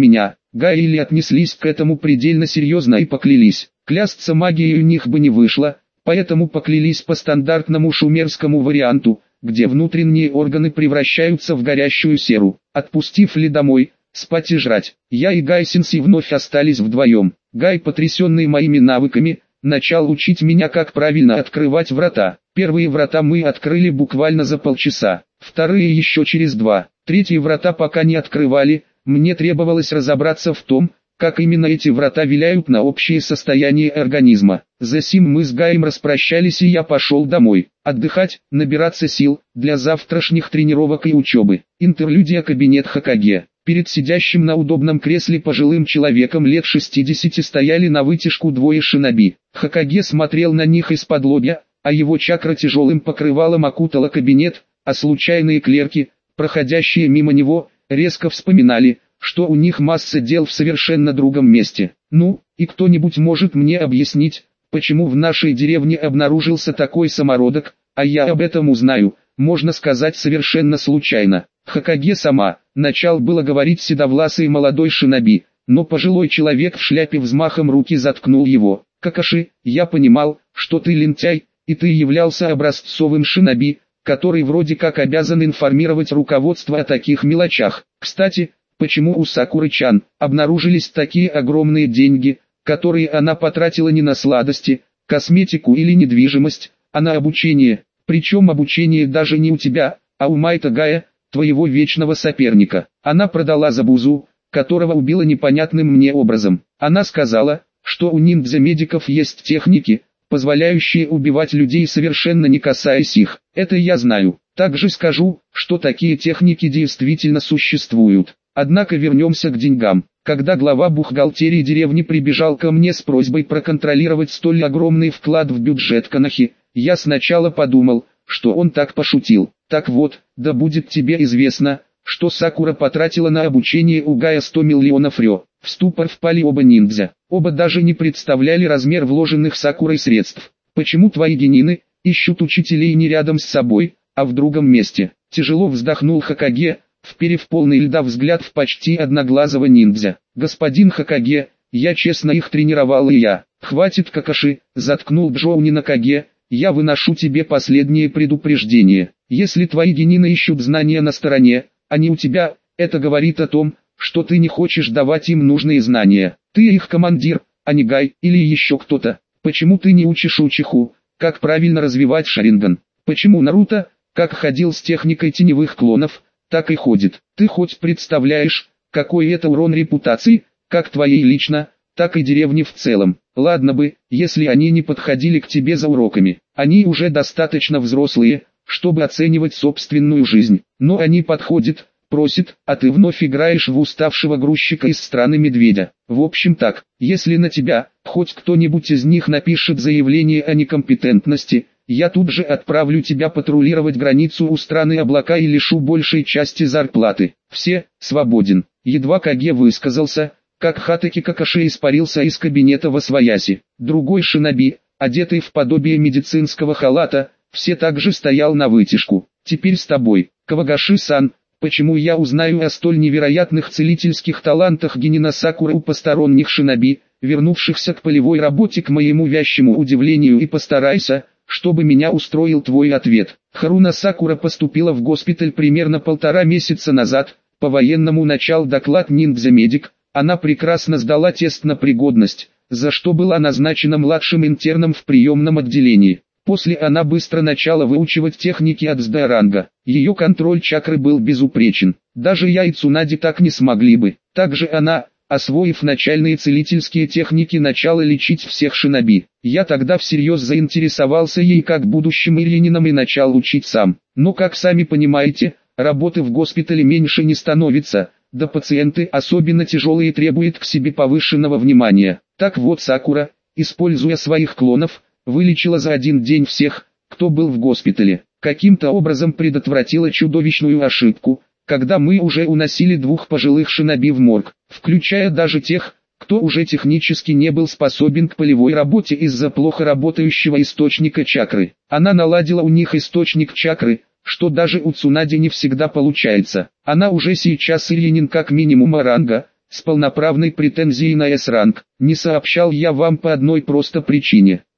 Гай или отнеслись к этому предельно серьезно и поклялись. Клясться магией у них бы не вышло, поэтому поклялись по стандартному шумерскому варианту, где внутренние органы превращаются в горящую серу. Отпустив Ли домой, спать и жрать, я и Гай Синси вновь остались вдвоем. Гай, потрясенный моими навыками, начал учить меня, как правильно открывать врата. Первые врата мы открыли буквально за полчаса, вторые еще через 2. Третьи врата пока не открывали, мне требовалось разобраться в том, как именно эти врата влияют на общее состояние организма. Засим мы с Гаем распрощались, и я пошел домой, отдыхать, набираться сил для завтрашних тренировок и учебы. Интерлюдия. Кабинет Хокаге. Перед сидящим на удобном кресле пожилым человеком лет 60 стояли навытяжку двое шиноби. Хокаге смотрел на них из-под лобья, а его чакра тяжелым покрывалом окутала кабинет, а случайные клерки, проходящие мимо него, резко вспоминали, что у них масса дел в совершенно другом месте. Ну, и кто-нибудь может мне объяснить, почему в нашей деревне обнаружился такой самородок, а я об этом узнаю, можно сказать, совершенно случайно. Хокаге сама, начал было говорить седовласый молодой шиноби, но пожилой человек в шляпе взмахом руки заткнул его. Какаши, я понимал, что ты лентяй, и ты являлся образцовым шиноби, который вроде как обязан информировать руководство о таких мелочах. Кстати, почему у Сакуры-чан обнаружились такие огромные деньги, которые она потратила не на сладости, косметику или недвижимость, а на обучение, причем обучение даже не у тебя, а у Майта Гая, твоего вечного соперника. Она продала Забузу, которого убила непонятным мне образом. Она сказала, что у ниндзя-медиков есть техники, позволяющие убивать людей, совершенно не касаясь их. Это я знаю. Также скажу, что такие техники действительно существуют. Однако вернемся к деньгам. Когда глава бухгалтерии деревни прибежал ко мне с просьбой проконтролировать столь огромный вклад в бюджет Канахи, я сначала подумал, что он так пошутил. Так вот, да будет тебе известно, что Сакура потратила на обучение у Гая 100 миллионов рё. В ступор впали оба ниндзя. Оба даже не представляли размер вложенных Сакурой средств. Почему твои генины ищут учителей не рядом с собой, а в другом месте? Тяжело вздохнул Хокаге, вперев полный льда взгляд в почти одноглазого ниндзя. Господин Хокаге, я честно их тренировал, и я. Хватит, Какаши, заткнул Джоуни Накаге, я выношу тебе последнее предупреждение. Если твои генины ищут знания на стороне, а не у тебя, это говорит о том, что ты не хочешь давать им нужные знания. Ты их командир, а не Гай или еще кто-то. Почему ты не учишь Учиху, как правильно развивать Шаринган? Почему Наруто, как ходил с техникой теневых клонов, так и ходит? Ты хоть представляешь, какой это урон репутации, как твоей лично, так и деревни в целом? Ладно бы, если они не подходили к тебе за уроками. Они уже достаточно взрослые, чтобы оценивать собственную жизнь. Но они подходят, просят, а ты вновь играешь в уставшего грузчика из страны медведя. В общем так, если на тебя, хоть кто-нибудь из них напишет заявление о некомпетентности, я тут же отправлю тебя патрулировать границу у страны облака и лишу большей части зарплаты. Все, свободен. Едва Каге высказался, как Хатаки Какаши испарился из кабинета восвояси. Другой шиноби, одетый в подобие медицинского халата, все также стоял навытяжку. Теперь с тобой, Кавагаши-сан, почему я узнаю о столь невероятных целительских талантах генина Сакуры у посторонних шиноби, вернувшихся к полевой работе, к моему вящему удивлению, и постарайся, чтобы меня устроил твой ответ. Харуна Сакура поступила в госпиталь примерно 1,5 месяца назад, по-военному начал доклад ниндзя-медик, она прекрасно сдала тест на пригодность, за что была назначена младшим интерном в приемном отделении. После она быстро начала выучивать техники от ранга. Ее контроль чакры был безупречен. Даже я и Цунади так не смогли бы. Также она, освоив начальные целительские техники, начала лечить всех шиноби. Я тогда всерьез заинтересовался ей как будущим ирьянином и начал учить сам. Но, как сами понимаете, работы в госпитале меньше не становится, да пациенты, особенно тяжелые, требуют к себе повышенного внимания. Так вот Сакура, используя своих клонов, вылечила за один день всех, кто был в госпитале. Каким-то образом предотвратила чудовищную ошибку, когда мы уже уносили 2 пожилых шиноби в морг, включая даже тех, кто уже технически не был способен к полевой работе из-за плохо работающего источника чакры. Она наладила у них источник чакры, что даже у Цунади не всегда получается. Она уже сейчас ирьянин как минимум ранга, с полноправной претензией на С-ранг. Не сообщал я вам по одной просто причине.